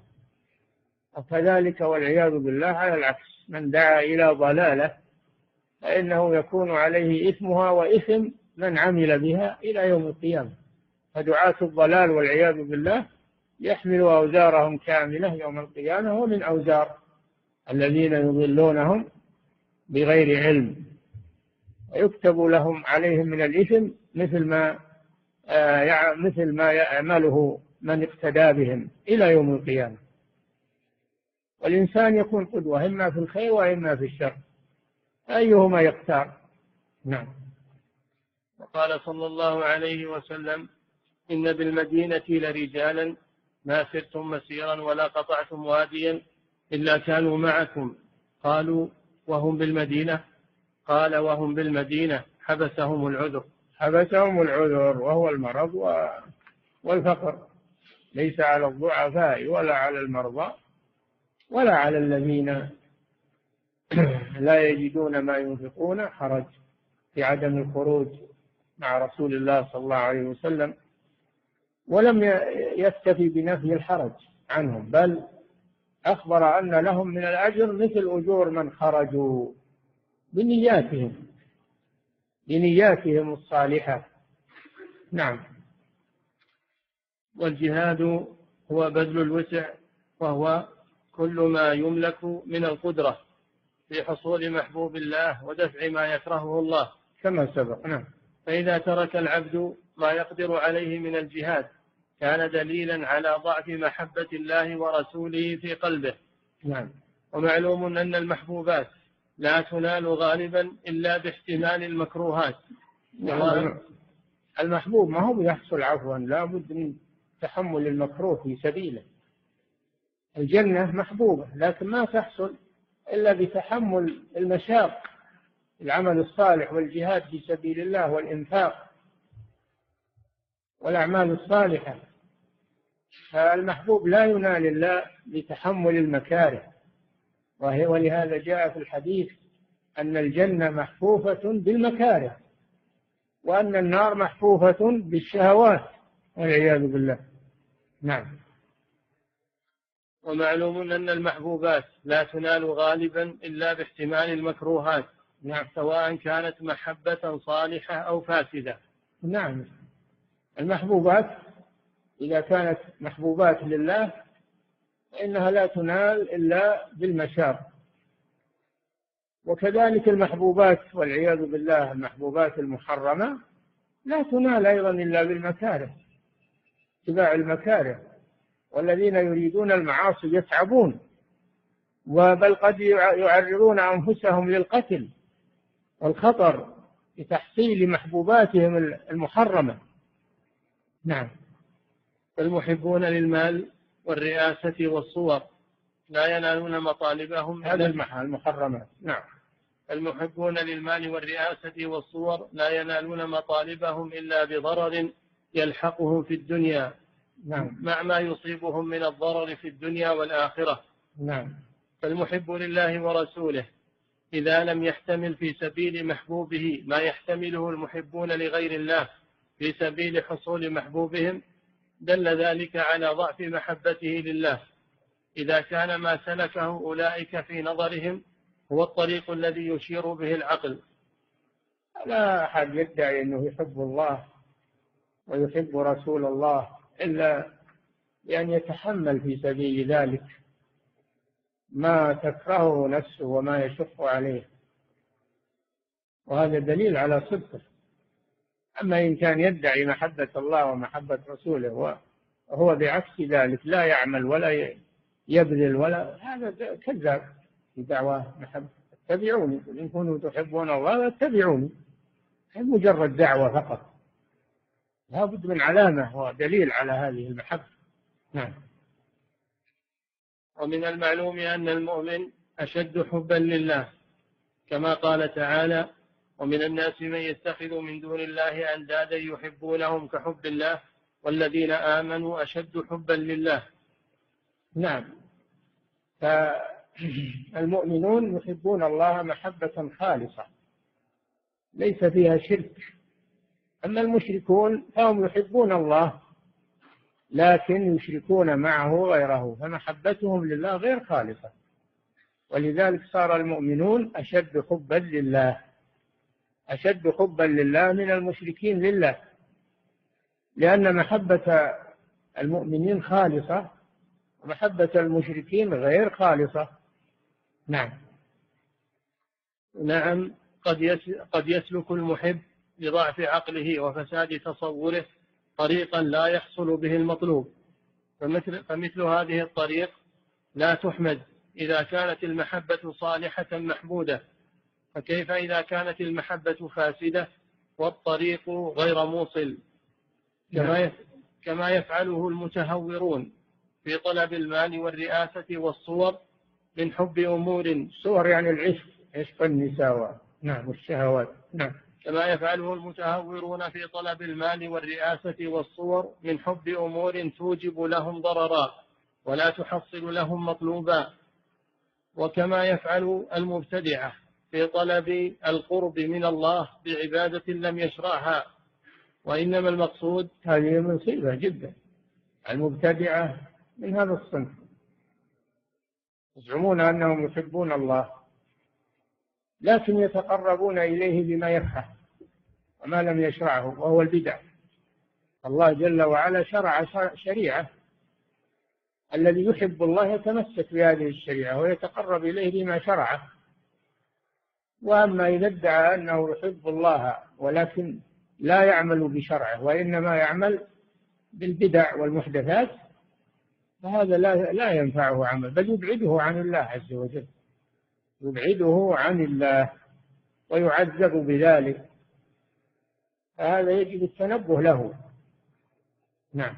وكذلك والعياذ بالله على العكس، من دعا إلى ضلالة فإنه يكون عليه إثمها وإثم من عمل بها إلى يوم القيامة. فدعاة الضلال والعياذ بالله يحملوا أوزارهم كاملة يوم القيامة ومن أوزار الذين يضلونهم بغير علم، ويكتب لهم عليهم من الإثم مثل ما آه مثل ما يعمله من اقتدى بهم إلى يوم القيامة. والإنسان يكون قدوة إما في الخير وإما في الشر، أيهما يختار. نعم. وقال صلى الله عليه وسلم: إن بالمدينة لرجالا ما سرتم مسيرا ولا قطعتم واديا إلا كانوا معكم. قالوا: وهم بالمدينة؟ قال: وهم بالمدينة حبسهم العذر. حبسهم العذر وهو المرض والفقر، ليس على الضعفاء ولا على المرضى ولا على الذين لا يجدون ما ينفقون حرج في عدم الخروج مع رسول الله صلى الله عليه وسلم. ولم يكتفي بنفي الحرج عنهم، بل أخبر أن لهم من الأجر مثل أجور من خرجوا بنياتهم بنياتهم الصالحة. نعم. والجهاد هو بذل الوسع، وهو كل ما يملك من القدرة في حصول محبوب الله ودفع ما يكرهه الله كما سبق. نعم. فإذا ترك العبد ما يقدر عليه من الجهاد كان دليلا على ضعف محبة الله ورسوله في قلبه. نعم. ومعلوم أن المحبوبات لا تنال غالبا إلا باحتمال المكروهات. نعم. المحبوب ما هو يحصل عفوا، لا بد من تحمل المكروه في سبيله. الجنة محبوبة لكن ما تحصل إلا بتحمل المشاق، العمل الصالح والجهاد في سبيل الله والإنفاق والأعمال الصالحة. فالمحبوب لا ينال إلا بتحمل المكاره. ولهذا جاء في الحديث أن الجنة محفوفة بالمكاره وأن النار محفوفة بالشهوات والعياذ بالله. نعم. ومعلوم أن المحبوبات لا تنال غالبا إلا باحتمال المكروهات. نعم. سواء كانت محبة صالحة أو فاسدة. نعم. المحبوبات إذا كانت محبوبات لله فإنها لا تنال إلا بالمشاق، وكذلك المحبوبات والعياذ بالله المحبوبات المحرمة لا تنال أيضا إلا بالمكاره، اتباع المكاره. والذين يريدون المعاصي يتعبون، وبل قد يعرضون أنفسهم للقتل والخطر لتحصيل محبوباتهم المحرمة. نعم. المحبون للمال والرئاسة والصور لا ينالون مطالبهم. هذا المحرمات. نعم. المحبون للمال والرئاسة والصور لا ينالون مطالبهم إلا بضرر يلحقهم في الدنيا نعم. مع ما يصيبهم من الضرر في الدنيا والآخرة. نعم. فالمحب لله ورسوله إذا لم يحتمل في سبيل محبوبه ما يحتمله المحبون لغير الله في سبيل حصول محبوبهم دل ذلك على ضعف محبته لله، إذا كان ما سلكه أولئك في نظرهم هو الطريق الذي يشير به العقل. لا أحد يدعي أنه يحب الله ويحب رسول الله إلا بأن يتحمل في سبيل ذلك ما تكرهه نفسه وما يشق عليه، وهذا دليل على صدقه. أما إن كان يدعي محبة الله ومحبة رسوله وهو بعكس ذلك لا يعمل ولا يبذل ولا، هذا كذاب في دعواه محبة. اتبعوني إن كنتم تحبون الله اتبعوني، مجرد دعوة فقط، لا بد من علامة ودليل على هذه المحبة. نعم. ومن المعلوم أن المؤمن أشد حبا لله، كما قال تعالى: ومن الناس من يتخذ من دون الله أندادا يحبونهم كحب الله والذين آمنوا أشد حبا لله. نعم. فالمؤمنون يحبون الله محبة خالصة ليس فيها شرك. أما المشركون فهم يحبون الله لكن يشركون معه غيره، فمحبتهم لله غير خالصة، ولذلك صار المؤمنون أشد حبا لله، أشد حبا لله من المشركين لله، لأن محبة المؤمنين خالصة ومحبة المشركين غير خالصة. نعم. نعم. قد يسلك المحب لضعف عقله وفساد تصوره طريقا لا يحصل به المطلوب، فمثل, فمثل هذه الطريق لا تحمد إذا كانت المحبة صالحة محمودة، فكيف إذا كانت المحبة فاسدة والطريق غير موصل، كما كما يفعله المتهورون في طلب المال والرئاسة والصور من حب أمور. صور يعني العشق، عشق النساء نعم والشهوات. نعم. كما يفعله المتهورون في طلب المال والرئاسة والصور من حب أمور توجب لهم ضررا ولا تحصل لهم مطلوبا، وكما يفعل المبتدعة في طلب القرب من الله بعبادة لم يشرعها. وإنما المقصود، هذه مصيبة جدا، المبتدعة من هذا الصنف يزعمون أنهم يحبون الله لكن يتقربون إليه بما يفعل وما لم يشرعه وهو البدع. الله جل وعلا شرع شريعة، الذي يحب الله يتمسك بهذه الشريعة ويتقرب إليه بما شرعه. وأما إذا ادعى أنه يحب الله ولكن لا يعمل بشرعه وإنما يعمل بالبدع والمحدثات فهذا لا, لا ينفعه عمل، بل يبعده عن الله عز وجل، يبعده عن الله ويعذب بذلك، فهذا يجب التنبه له. نعم.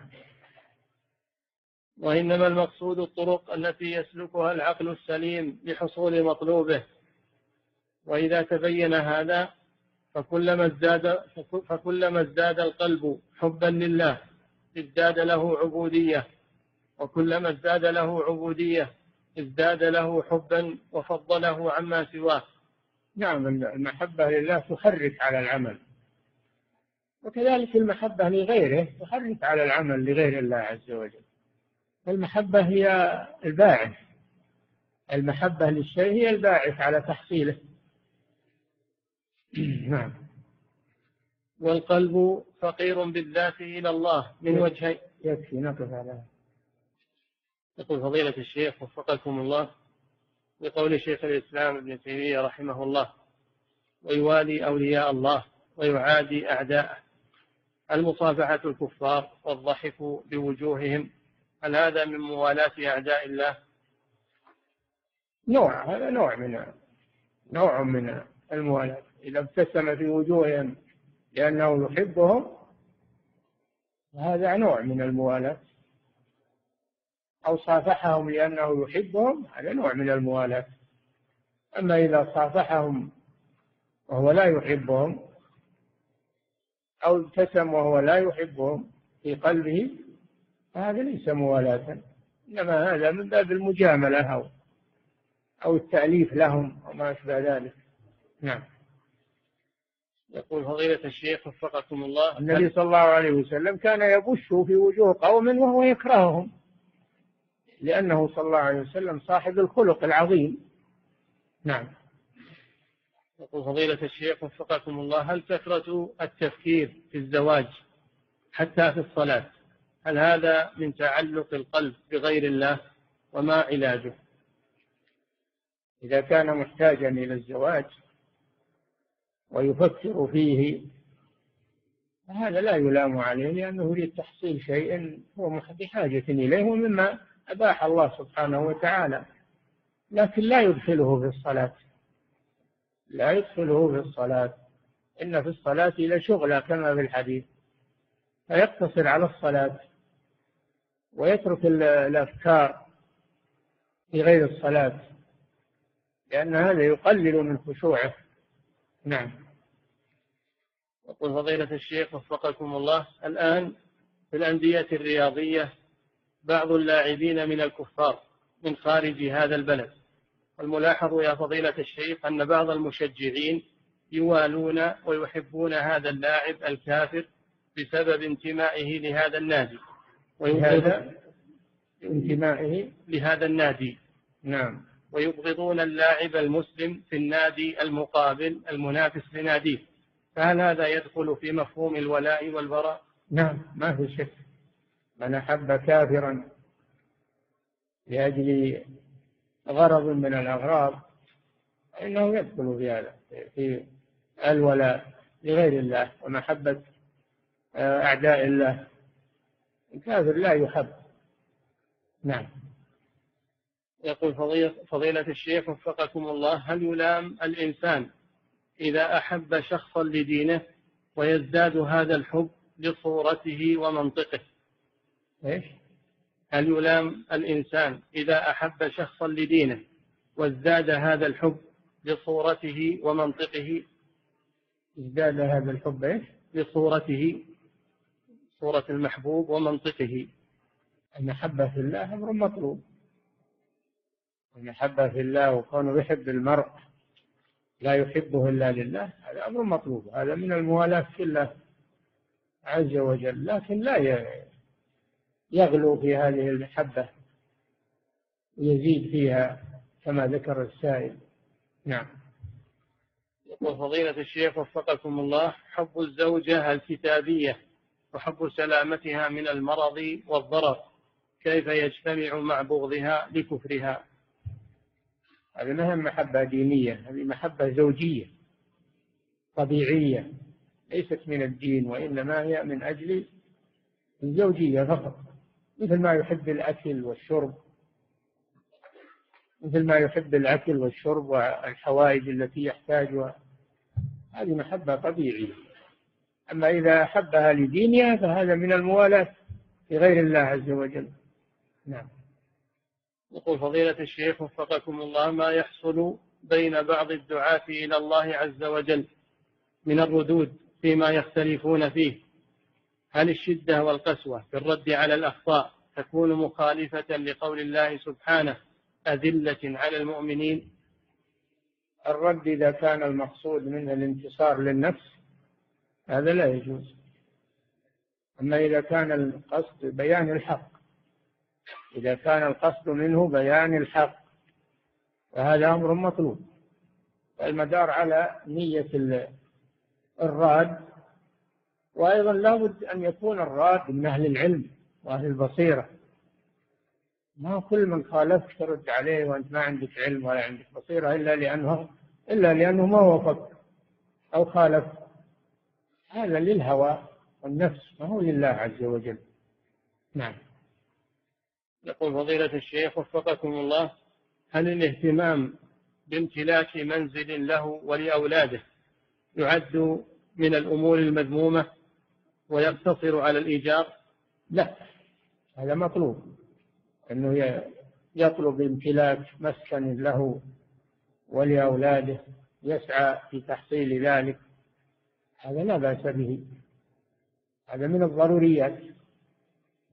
وإنما المقصود الطرق التي يسلكها العقل السليم لحصول مطلوبه، وإذا تبين هذا فكلما ازداد, فكلما ازداد القلب حبا لله ازداد له عبودية، وكلما ازداد له عبودية ازداد له حبا وفضله عما سواه. نعم. المحبة لله تحرك على العمل، وكذلك المحبة لغيره تحرك على العمل لغير الله عز وجل. المحبة هي الباعث، المحبة للشيء هي الباعث على تحصيله. نعم. والقلب فقير بالذات إلى الله من وجهين. يكفي نقف على. يقول فضيلة الشيخ وفقكم الله بقول شيخ الإسلام ابن تيمية رحمه الله: ويوالي أولياء الله ويعادي أعداءه، المصافحة الكفار والضحك بوجوههم، هل هذا من موالاة أعداء الله؟ نوع، هذا نوع من نوع من الموالاة. إذا ابتسم في وجوههم لأنه يحبهم هذا نوع من الموالاة، أو صافحهم لأنه يحبهم هذا نوع من الموالاة. أما إذا صافحهم وهو لا يحبهم أو ابتسم وهو لا يحبهم في قلبه هذا ليس موالاة، إنما هذا من باب المجاملة أو أو التأليف لهم وما أشبه ذلك. نعم. يقول فضيلة الشيخ وفقكم الله، النبي صلى الله عليه وسلم كان يبش في وجوه قوم وهو يكرههم، لأنه صلى الله عليه وسلم صاحب الخلق العظيم. نعم. يقول فضيلة الشيخ وفقكم الله، هل كثرة التفكير في الزواج حتى في الصلاة هل هذا من تعلق القلب بغير الله، وما علاجه؟ إذا كان محتاجا إلى الزواج ويفكر فيه فهذا لا يلام عليه، لأنه يريد تحصيل شيء هو بحاجة إليه ومما أباح الله سبحانه وتعالى، لكن لا يدخله في الصلاة، لا يدخله في الصلاة، إن في الصلاة لشغلة كما في الحديث، فيقتصر على الصلاة ويترك الأفكار في غير الصلاة، لأن هذا يقلل من خشوعه. نعم. يقول فضيلة الشيخ وفقكم الله، الآن في الأندية الرياضية بعض اللاعبين من الكفار من خارج هذا البلد، والملاحظ يا فضيلة الشيخ أن بعض المشجعين يوالون ويحبون هذا اللاعب الكافر بسبب انتمائه لهذا النادي، ويبغض انتمائه لهذا النادي. نعم. ويبغضون اللاعب المسلم في النادي المقابل المنافس لناديه، فهل هذا يدخل في مفهوم الولاء والبراء؟ نعم، ما في شك، من أحب كافرا لأجل غرض من الأغراض فإنه يدخل في هذا، في الولاء لغير الله ومحبة أعداء الله. الكافر لا يحب. نعم. يقول فضيلة الشيخ وفقكم الله، هل يلام الإنسان إذا أحب شخصا لدينه ويزداد هذا الحب لصورته ومنطقه؟ إيش؟ هل يلام الإنسان إذا أحب شخصا لدينه وازداد هذا الحب لصورته ومنطقه؟ ازداد هذا الحب إيش؟ لصورته، صورة المحبوب ومنطقه. المحبة في الله أمر مطلوب، المحبة في الله وكونه يحب المرء لا يحبه إلا لله هذا أمر مطلوب، هذا من الموالاة في الله عز وجل، لكن لا يغلو في هذه المحبة ويزيد فيها كما ذكر السائل. نعم. يقول فضيلة الشيخ وفقكم الله، حب الزوجة الكتابية وحب سلامتها من المرض والضرر كيف يجتمع مع بغضها لكفرها؟ هذه ما هي محبة دينية، هذه محبة زوجية طبيعية ليست من الدين، وإنما هي من أجل الزوجية فقط، مثل ما يحب الأكل والشرب، مثل ما يحب الأكل والشرب والحوائج التي يحتاجها، هذه محبة طبيعية. أما إذا أحبها لدينها فهذا من الموالاة في غير الله عز وجل. نعم. يقول فضيلة الشيخ وفقكم الله، ما يحصل بين بعض الدعاة إلى الله عز وجل من الردود فيما يختلفون فيه، هل الشدة والقسوة في الرد على الأخطاء تكون مخالفة لقول الله سبحانه أذلة على المؤمنين؟ الرد إذا كان المقصود منه الانتصار للنفس هذا لا يجوز، أما إذا كان القصد بيان الحق، إذا كان القصد منه بيان الحق فهذا أمر مطلوب. المدار على نية الراد، وأيضا لابد أن يكون الراد من أهل العلم وأهل البصيرة، ما كل من خالفك ترد عليه وأنت ما عندك علم ولا عندك بصيرة إلا لأنه إلا لأنه ما وافق أو خالف، هذا للهوى والنفس ما هو لله عز وجل. نعم. يقول فضيلة الشيخ وفقكم الله، هل الاهتمام بامتلاك منزل له ولأولاده يعد من الأمور المذمومة ويقتصر على الإيجار؟ لا، هذا مطلوب، أنه يطلب امتلاك مسكن له ولأولاده، يسعى في تحصيل ذلك، هذا لا بأس به، هذا من الضروريات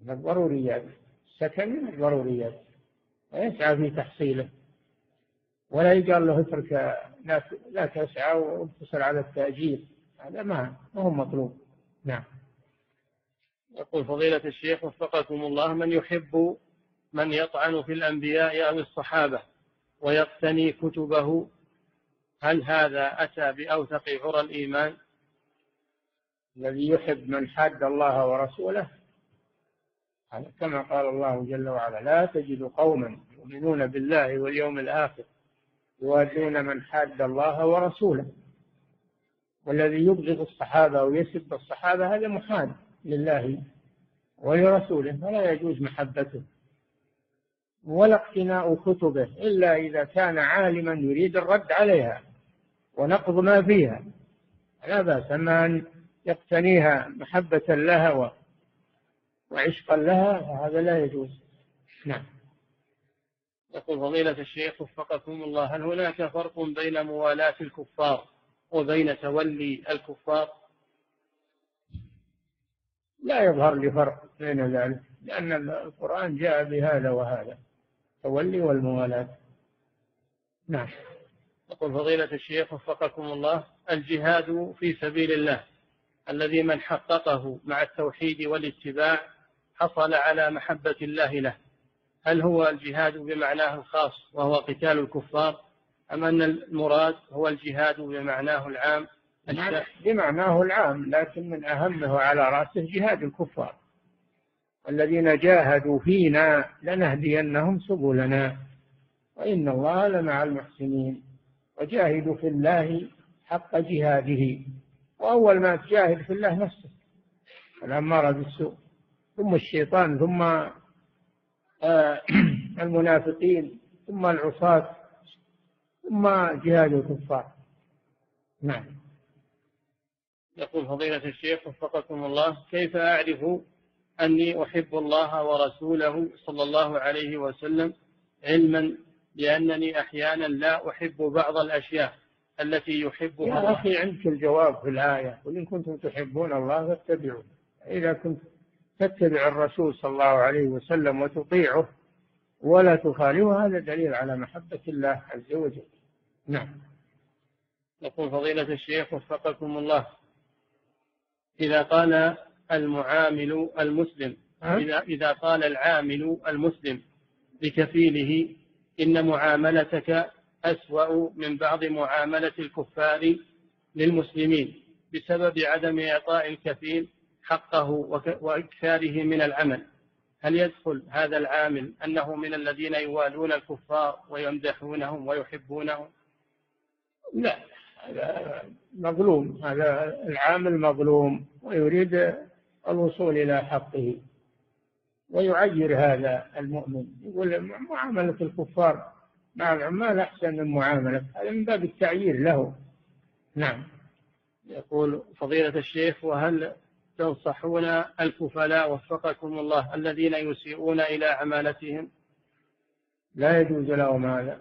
من الضروريات، السكن من الضروريات ويسعى في تحصيله، ولا يقال له اترك لا لا تسعى واقتصر على التأجير، هذا ما ما هو مطلوب. نعم. يقول فضيلة الشيخ وفقكم الله: من يحب من يطعن في الأنبياء أو الصحابة ويقتني كتبه، هل هذا أتى بأوثق عرى الإيمان؟ الذي يحب من حاد الله ورسوله، كما قال الله جل وعلا: لا تجد قوما يؤمنون بالله واليوم الآخر يوادون من حاد الله ورسوله. والذي يبغض الصحابة ويسب الصحابة هذا محاد لله ولرسوله، فلا يجوز محبته ولا اقتناء كتبه إلا إذا كان عالما يريد الرد عليها ونقض ما فيها، لا بأس. أما أن يقتنيها محبة لها وعشقا لها فهذا لا يجوز. نعم. يقول فضيلة الشيخ وفقكم الله: هل هناك فرق بين موالاة الكفار وبين تولي الكفار؟ لا يظهر لي فرق بين ذلك، لأن القرآن جاء بهذا وهذا، تولي والموالاة. نعم. يقول فضيلة الشيخ وفقكم الله: الجهاد في سبيل الله الذي من حققه مع التوحيد والاتباع حصل على محبة الله له، هل هو الجهاد بمعناه الخاص وهو قتال الكفار، أم أن المراد هو الجهاد بمعناه العام؟ بمعناه العام، لكن من أهمه على رأسه جهاد الكفار. الذين جاهدوا فينا لنهدينهم سبلنا وإن الله لمع المحسنين. وجاهدوا في الله حق جهاده، وأول ما تجاهد في الله نفسه الأمارة بالسوء، ثم الشيطان، ثم آه المنافقين، ثم العصاة، ثم جهاد الكفار. نعم. يقول فضيلة الشيخ وفقكم الله: كيف أعرف أني أحب الله ورسوله صلى الله عليه وسلم، علما بأنني أحيانا لا أحب بعض الأشياء التي يحبها يا الله؟ أخي عندك الجواب في الآية: قل إن كنتم تحبون الله فاتبعوا. إذا كنت تتبع الرسول صلى الله عليه وسلم وتطيعه ولا تخالفه، هذا دليل على محبة الله عز وجل. نعم. يقول فضيلة الشيخ وفقكم الله: إذا قال المعامل المسلم إذا, إذا قال العامل المسلم لكفيله إن معاملتك أسوأ من بعض معاملة الكفار للمسلمين بسبب عدم إعطاء الكفيل حقه وإكثاره من العمل، هل يدخل هذا العامل أنه من الذين يوالون الكفار ويمدحونهم ويحبونهم؟ لا، هذا مظلوم، هذا العامل مظلوم ويريد الوصول إلى حقه، ويعير هذا المؤمن، يقول معاملة الكفار مع العمال أحسن من معاملة، هذا من باب التعيير له. نعم. يقول فضيلة الشيخ: وهل تنصحون الكفلاء وفقكم الله الذين يسيئون إلى عمالتهم؟ لا يجوز لهم هذا.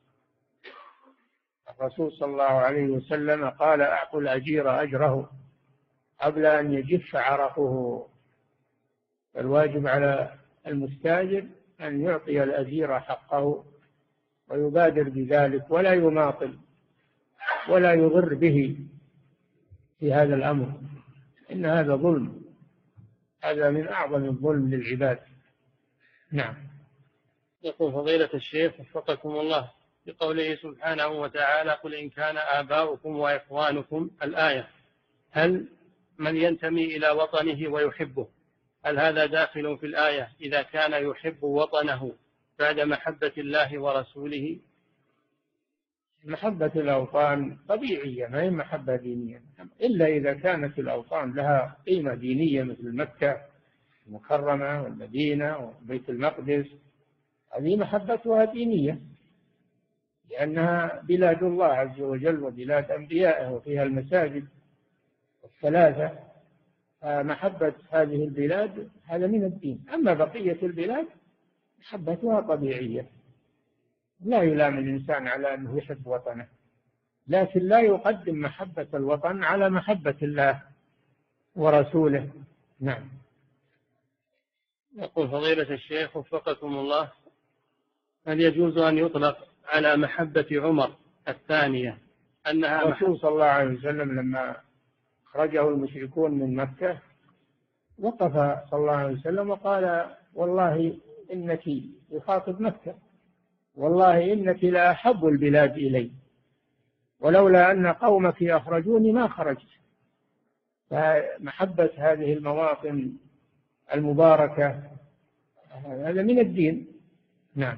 الرسول صلى الله عليه وسلم قال: أعطوا الأجير أجره قبل أن يجف عرقه. الواجب على المستاجر أن يعطي الأجير حقه ويبادر بذلك ولا يماطل ولا يضر به في هذا الأمر، إن هذا ظلم، هذا من أعظم الظلم للعباد. نعم. يقول فضيلة الشيخ وفقكم الله: بقوله سبحانه وتعالى: قل إن كان آباؤكم وإخوانكم، الآية، هل من ينتمي إلى وطنه ويحبه، هل هذا داخل في الآية إذا كان يحب وطنه بعد محبة الله ورسوله؟ محبة الأوطان طبيعية، ما هي محبة دينية، إلا إذا كانت الأوطان لها قيمة دينية مثل مكة المكرمة والمدينة وبيت المقدس، هذه محبتها دينية لأنها بلاد الله عز وجل وبلاد أنبيائه وفيها المساجد الثلاثة، محبة هذه البلاد هذا من الدين. أما بقية البلاد محبتها طبيعية، لا يلام الإنسان على أنه يحب وطنه، لكن لا يقدم محبة الوطن على محبة الله ورسوله. نعم. يقول فضيلة الشيخ وفقكم الله، هل يجوز أن يطلق على محبة عمر الثانية أنها الرسول صلى الله عليه وسلم لما أخرجه المشركون من مكة وقف صلى الله عليه وسلم وقال والله إنك، يخاطب مكة، والله إنك لأحب البلاد إلي ولولا أن قومك أخرجوني ما خرجت. فمحبة هذه المواطن المباركة هذا من الدين. نعم.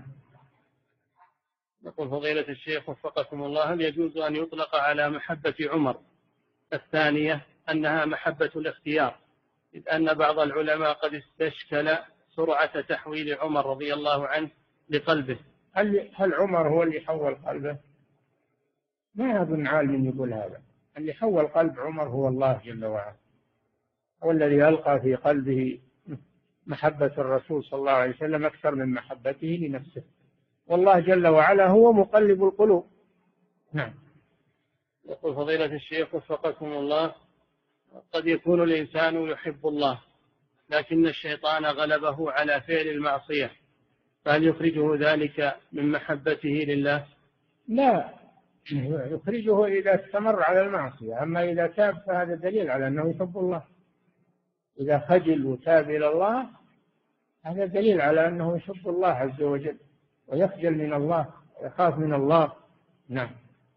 يقول فضيلة الشيخ وفقكم الله، هل يجوز أن يطلق على محبة عمر الثانية أنها محبة الاختيار، إذ أن بعض العلماء قد استشكل سرعة تحويل عمر رضي الله عنه لقلبه؟ هل هل عمر هو اللي حول قلبه؟ ما أظن عالم يقول هذا. اللي حول قلب عمر هو الله جل وعلا، هو الذي ألقى في قلبه محبة الرسول صلى الله عليه وسلم أكثر من محبته لنفسه، والله جل وعلا هو مقلب القلوب. نعم. يقول فضيلة الشيخ وفقكم الله، قد يكون الإنسان يحب الله لكن الشيطان غلبه على فعل المعصية، فهل يخرجه ذلك من محبته لله؟ لا، يخرجه إذا استمر على المعصية، أما إذا تاب فهذا دليل على أنه يحب الله. إذا خجل وتاب إلى الله هذا دليل على أنه يحب الله عز وجل ويخجل من الله ويخاف من الله. نعم.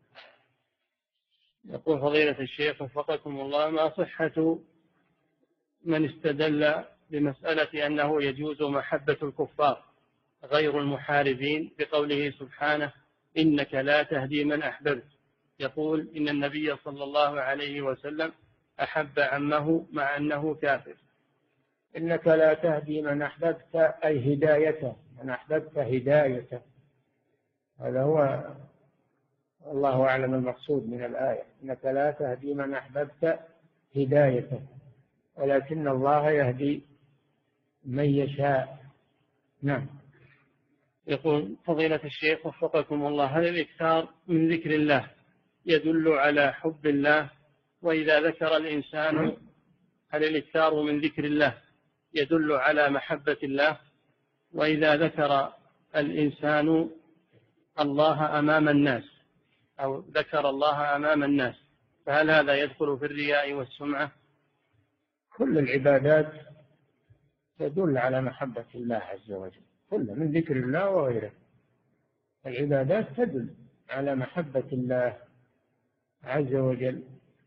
يقول فضيلة الشيخ وفقكم الله، ما صحة من استدل بمسألة أنه يجوز محبة الكفار غير المحاربين بقوله سبحانه إنك لا تهدي من أحببت، يقول إن النبي صلى الله عليه وسلم أحب عمه مع أنه كافر. إنك لا تهدي من أحببت أي هدايته، من أحببت هدايته، هذا هو الله أعلم المقصود من الآية، إنك لا تهدي من أحببت هدايته ولكن الله يهدي من يشاء. نعم. يقول فضيلة الشيخ وفقكم الله، هل الإكثار من ذكر الله يدل على حب الله؟ وإذا ذكر الإنسان، هل الإكثار من ذكر الله يدل على محبة الله؟ وإذا ذكر الإنسان الله أمام الناس أو ذكر الله أمام الناس فهل هذا يدخل في الرياء والسمعة؟ كل العبادات تدل على محبة الله عز وجل، كل من ذكر الله وغيره، العبادات تدل على محبة الله عز وجل.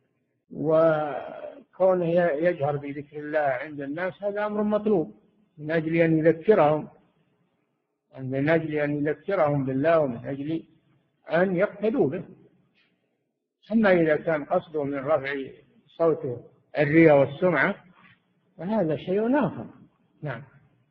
وكونه يجهر بذكر الله عند الناس هذا أمر مطلوب من أجل أن يذكرهم، من أجل أن يذكرهم بالله ومن أجل أن يقتدوا به. أما إذا كان قصده من رفع صوته الرياء والسمعة فهذا شيء آخر. نعم.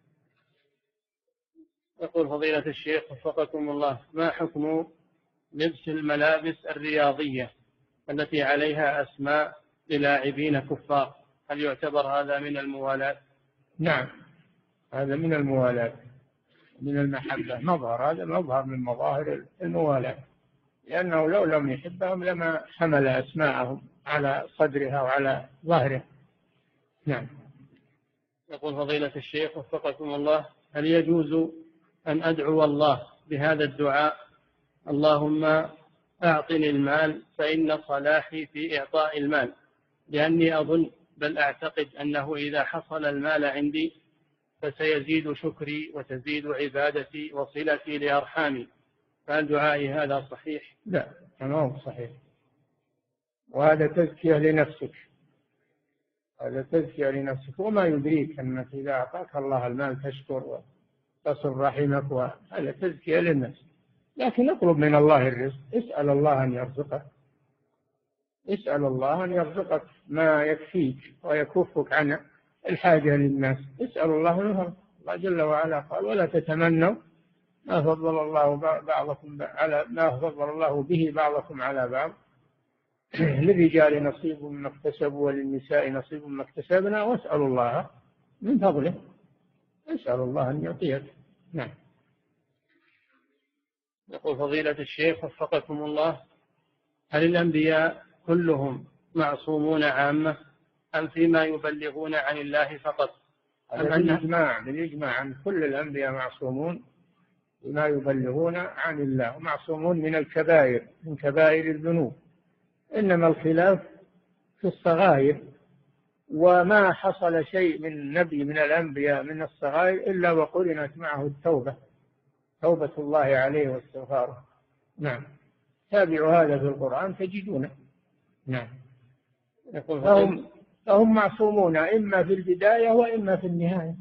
يقول فضيلة الشيخ وفقكم الله، ما حكم لبس الملابس الرياضية التي عليها أسماء للاعبين كفار؟ هل يعتبر هذا من الموالاة؟ نعم، هذا من الموالاة، من المحبة، مظهر، هذا مظهر من مظاهر الموالاة، لأنه لو لم يحبهم لما حمل أسماءهم على صدرها وعلى ظهره. نعم. يقول فضيلة الشيخ وفقكم الله، هل يجوز أن أدعو الله بهذا الدعاء اللهم أعطني المال فإن صلاحي في إعطاء المال، لأني أظن بل أعتقد أنه إذا حصل المال عندي فسيزيد شكري وتزيد عبادتي وصلتي لأرحامي، فهل دعائي هذا صحيح؟ لا، ما هو صحيح، وهذا تزكية لنفسك، هذا تزكية لنفسك، وما يدريك أنك إذا أعطاك الله المال تشكر وتصل رحمك، وهذا تزكية للنفس. لكن اطلب من الله الرزق، اسأل الله أن يرزقك، اسأل الله أن يرزقك ما يكفيك ويكفك عن الحاجة للناس، اسأل الله الرزق. الله جل وعلا قال ولا تتمنوا ما فضل الله بعضكم على ما فضل الله به بعضكم على بعض، للرجال نصيب مما اكتسبوا وللنساء نصيب مما اكتسبنا واسألوا الله من فضله، اسأل الله أن يعطيك. نعم. يقول فضيلة الشيخ وفقكم الله، هل الأنبياء كلهم معصومون عامة أم فيما يبلغون عن الله فقط؟ هذا بالإجماع بالإجماع عن كل الأنبياء معصومون بما يبلغون عن الله، ومعصومون من الكبائر من كبائر الذنوب، إنما الخلاف في الصغائر، وما حصل شيء من نبي من الأنبياء من الصغائر إلا وقرنت معه التوبة، توبة الله عليه واستغفاره. نعم، تابعوا هذا في القرآن تجدونه. نعم، فهم, فهم معصومون إما في البداية وإما في النهاية.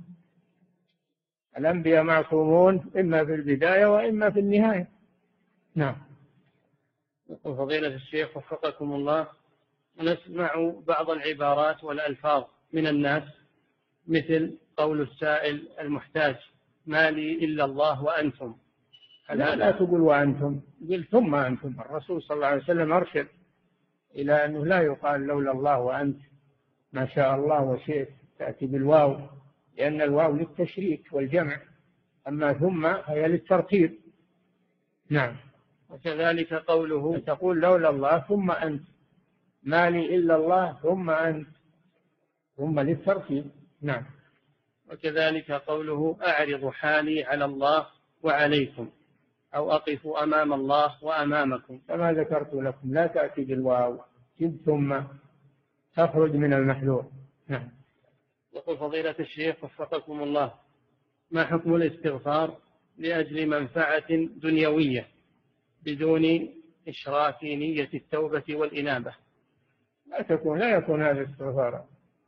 الأنبياء معصومون إما في البداية وإما في النهاية. نعم. يقول فضيلة الشيخ وفقكم الله، نسمع بعض العبارات والألفاظ من الناس مثل قول السائل المحتاج ما لي إلا الله وأنتم. لا, لا تقول وأنتم، قل ثم أنتم. الرسول صلى الله عليه وسلم أرشد إلى أنه لا يقال لولا الله وأنت، ما شاء الله وشئت تأتي بالواو، لأن الواو للتشريك والجمع، أما ثم هي للترتيب. نعم. وكذلك قوله تقول لولا الله ثم أنت، ما لي إلا الله ثم أنت، ثم للترتيب. نعم. وكذلك قوله أعرض حالي على الله وعليكم، أو أقف أمام الله وأمامكم، كما ذكرت لكم لا تأتي بالواو، جد ثم تخرج من المحذور. نعم. يقول فضيلة الشيخ وفقكم الله، ما حكم الاستغفار لأجل منفعة دنيوية بدون إشراك نية التوبة والإنابة؟ لا تكون لا يكون هذا استغفارا.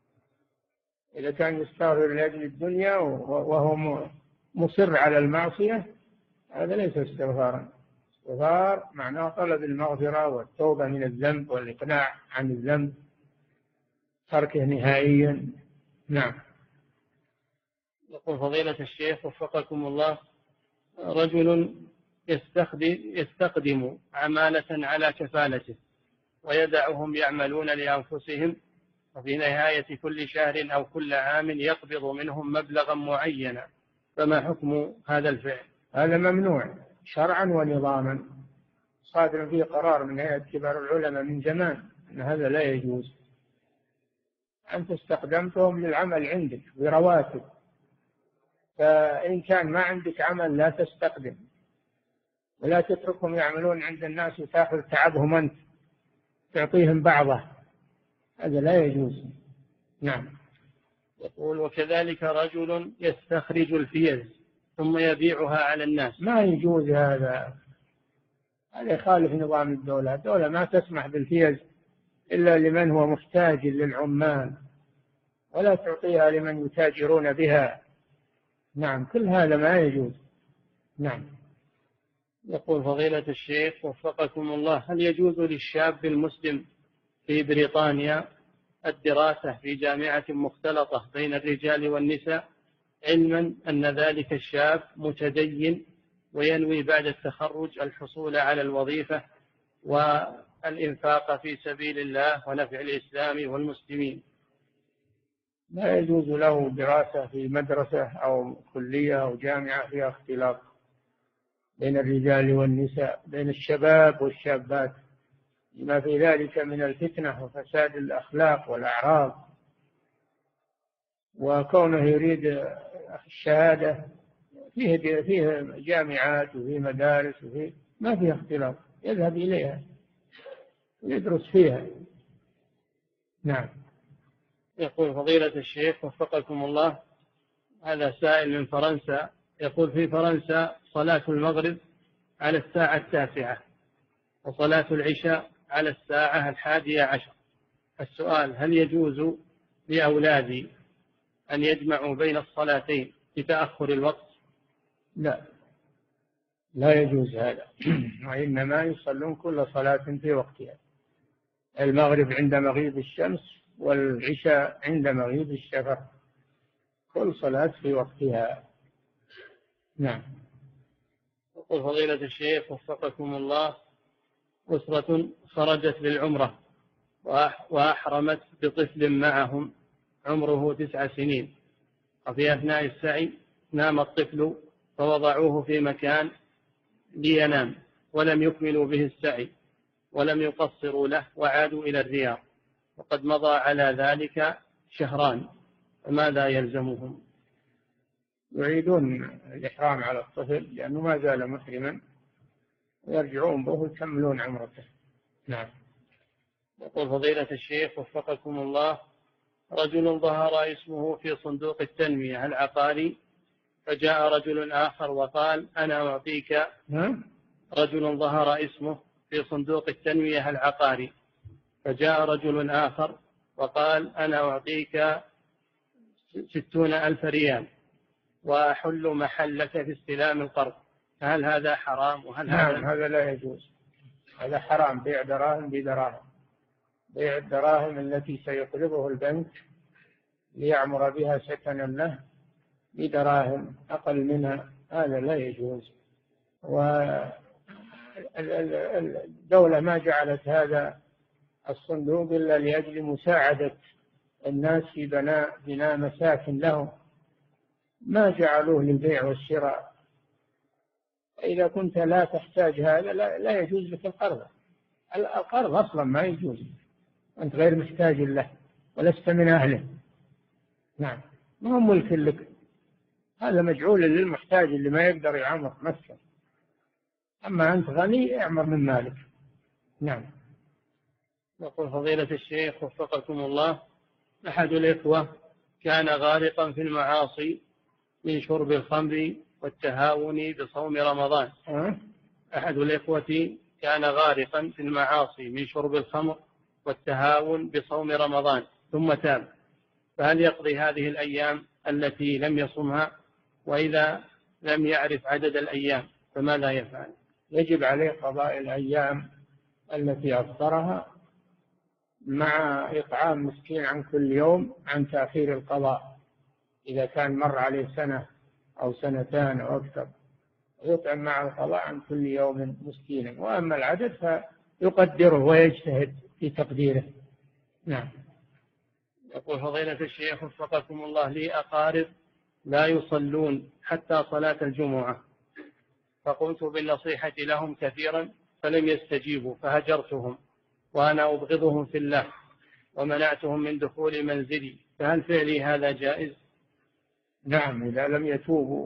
إذا كان يستغفر لأجل الدنيا وهو مصر على المعصية هذا ليس استغفارا. استغفار معناه طلب المغفرة والتوبة من الذنب والإقلاع عن الذنب، تركه نهائيا. نعم. يقول فضيلة الشيخ وفقكم الله، رجل يستخدم, يستخدم عمالة على كفالته ويدعهم يعملون لأنفسهم، وفي نهاية كل شهر أو كل عام يقبض منهم مبلغا معينا، فما حكم هذا الفعل؟ هذا ممنوع شرعا ونظاما، صادر فيه قرار من هيئة كبار العلماء من زمان أن هذا لا يجوز. أنت استخدمتهم للعمل عندك برواتب، فإن كان ما عندك عمل لا تستخدم، ولا تتركهم يعملون عند الناس وتأخذ تعبهم أنت تعطيهم بعضه، هذا لا يجوز. نعم. يقول وكذلك رجل يستخرج الفيز ثم يبيعها على الناس، ما يجوز هذا، هذا يخالف نظام الدولة. الدولة ما تسمح بالفيز إلا لمن هو محتاج للعمال، ولا تعطيها لمن يتاجرون بها. نعم، كل هذا ما يجوز. نعم. يقول فضيلة الشيخ وفقكم الله، هل يجوز للشاب المسلم في بريطانيا الدراسة في جامعة مختلطة بين الرجال والنساء، علما أن ذلك الشاب متدين وينوي بعد التخرج الحصول على الوظيفة والإنفاق في سبيل الله ونفع الإسلام والمسلمين؟ لا يجوز له دراسة في مدرسة أو كلية أو جامعة فيها اختلاط بين الرجال والنساء، بين الشباب والشابات، لما في ذلك من الفتنة وفساد الأخلاق والأعراض. وكونه يريد الشهادة فيه فيه جامعات وفيه مدارس وفيه ما فيها اختلاط، يذهب إليها ويدرس فيها. نعم. يقول فضيلة الشيخ وفقكم الله، هذا سائل من فرنسا، يقول في فرنسا صلاة المغرب على الساعة التاسعة وصلاة العشاء على الساعة الحادية عشر. السؤال: هل يجوز لأولادي أن يجمعوا بين الصلاتين بتأخر الوقت؟ لا، لا يجوز هذا. وإنما يصلون كل صلاة في وقتها، المغرب عند مغيب الشمس والعشاء عند مغيب الشفق، كل صلاة في وقتها. نعم. يقول فضيلة الشيخ وفقكم الله، أسرة خرجت للعمرة وأحرمت بطفل معهم عمره تسع سنين، وفي أثناء السعي نام الطفل فوضعوه في مكان لينام ولم يكملوا به السعي ولم يقصروا له وعادوا إلى الرياض، وقد مضى على ذلك شهران، فماذا يلزمهم؟ يعيدون الإحرام على الطفل لأنه ما زال محرما، ويرجعون به ويكملون عمرته. نعم. يقول فضيلة الشيخ وفقكم الله: رجل ظهر اسمه في صندوق التنمية العقاري، فجاء رجل آخر وقال: أنا أعطيك. رجل ظهر اسمه في صندوق التنمية العقاري، فجاء رجل آخر وقال: أنا أعطيك ستون ألف ريال وأحل محلك في استلام القرض، هل هذا حرام؟ وهل نعم هذا هذا لا يجوز، هذا حرام، بيع دراهم بدراهم، بيع الدراهم التي سيقرضه البنك ليعمر بها سكنا له بدراهم أقل منها، هذا لا يجوز. والدولة ما جعلت هذا الصندوق إلا لأجل مساعدة الناس في بناء بناء مساكن لهم، ما جعلوه للبيع والشراء. إذا كنت لا تحتاج هذا لا, لا يجوز لك القرض. القرض أصلا ما يجوز، أنت غير محتاج له ولست من أهله. نعم، ما هو ملك لك، هذا مجعول للمحتاج اللي ما يقدر يعمر نفسه، أما أنت غني اعمر من مالك. نعم. يقول فضيلة الشيخ وفقكم الله: أحد الإخوة كان غارقا في المعاصي من شرب الخمر والتهاون بصوم رمضان. أه؟ أحد الإخوة كان غارقا في المعاصي من شرب الخمر والتهاون بصوم رمضان ثم تاب، فهل يقضي هذه الأيام التي لم يصمها؟ وإذا لم يعرف عدد الأيام فماذا يفعل؟ يجب عليه قضاء الأيام التي أفطرها مع إطعام مسكين عن كل يوم عن تأخير القضاء، إذا كان مر عليه سنة أو سنتان أو أكثر يطعم مع القضاء عن كل يوم مسكينا، وأما العدد فيقدره ويجتهد في تقديره. نعم. يقول فضيلة الشيخ وفقكم الله: لي أقارب لا يصلون حتى صلاة الجمعة، فقمت بالنصيحة لهم كثيرا فلم يستجيبوا فهجرتهم، وأنا أبغضهم في الله ومنعتهم من دخول منزلي، فهل فعلي هذا جائز؟ نعم، إذا لم يتوبوا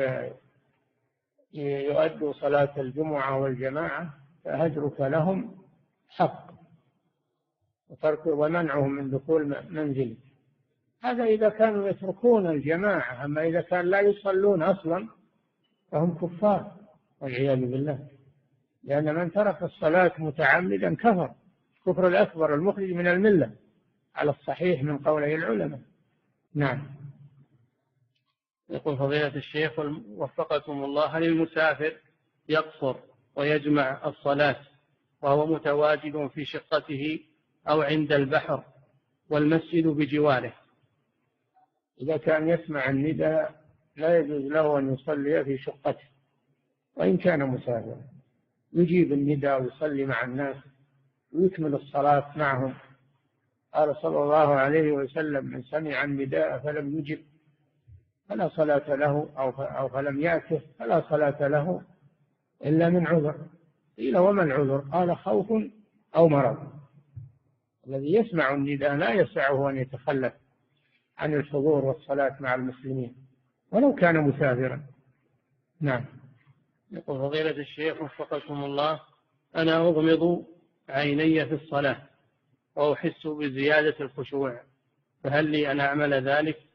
ويؤدوا صلاة الجمعة والجماعة فهجرك لهم حق، وترك ومنعهم من دخول منزلك، هذا إذا كانوا يتركون الجماعة. أما إذا كان لا يصلون أصلا فهم كفار والعياذ بالله، لأن من ترك الصلاة متعمدا كفر كفر الأكبر المخرج من الملة على الصحيح من قوله العلماء. نعم. يقول فضيلة الشيخ وفقكم الله: هل المسافر يقصر ويجمع الصلاة وهو متواجد في شقته أو عند البحر والمسجد بجواره؟ إذا كان يسمع النداء لا يجوز له أن يصلي في شقته وإن كان مسافرا، يجيب النداء ويصلي مع الناس ويكمل الصلاة معهم. قال صلى الله عليه وسلم: من سمع النداء فلم يجب فلا صلاة له، أو فلم يأته فلا صلاة له إلا من عذر. قيل: وما العذر؟ قال: خوف أو مرض. الذي يسمع النداء لا يسعه أن يتخلف عن الحضور والصلاة مع المسلمين ولو كان مسافرا. نعم. يقول فضيلة الشيخ وفقكم الله: أنا أغمض عيني في الصلاة وأحس بزيادة الخشوع، فهل لي أن أعمل ذلك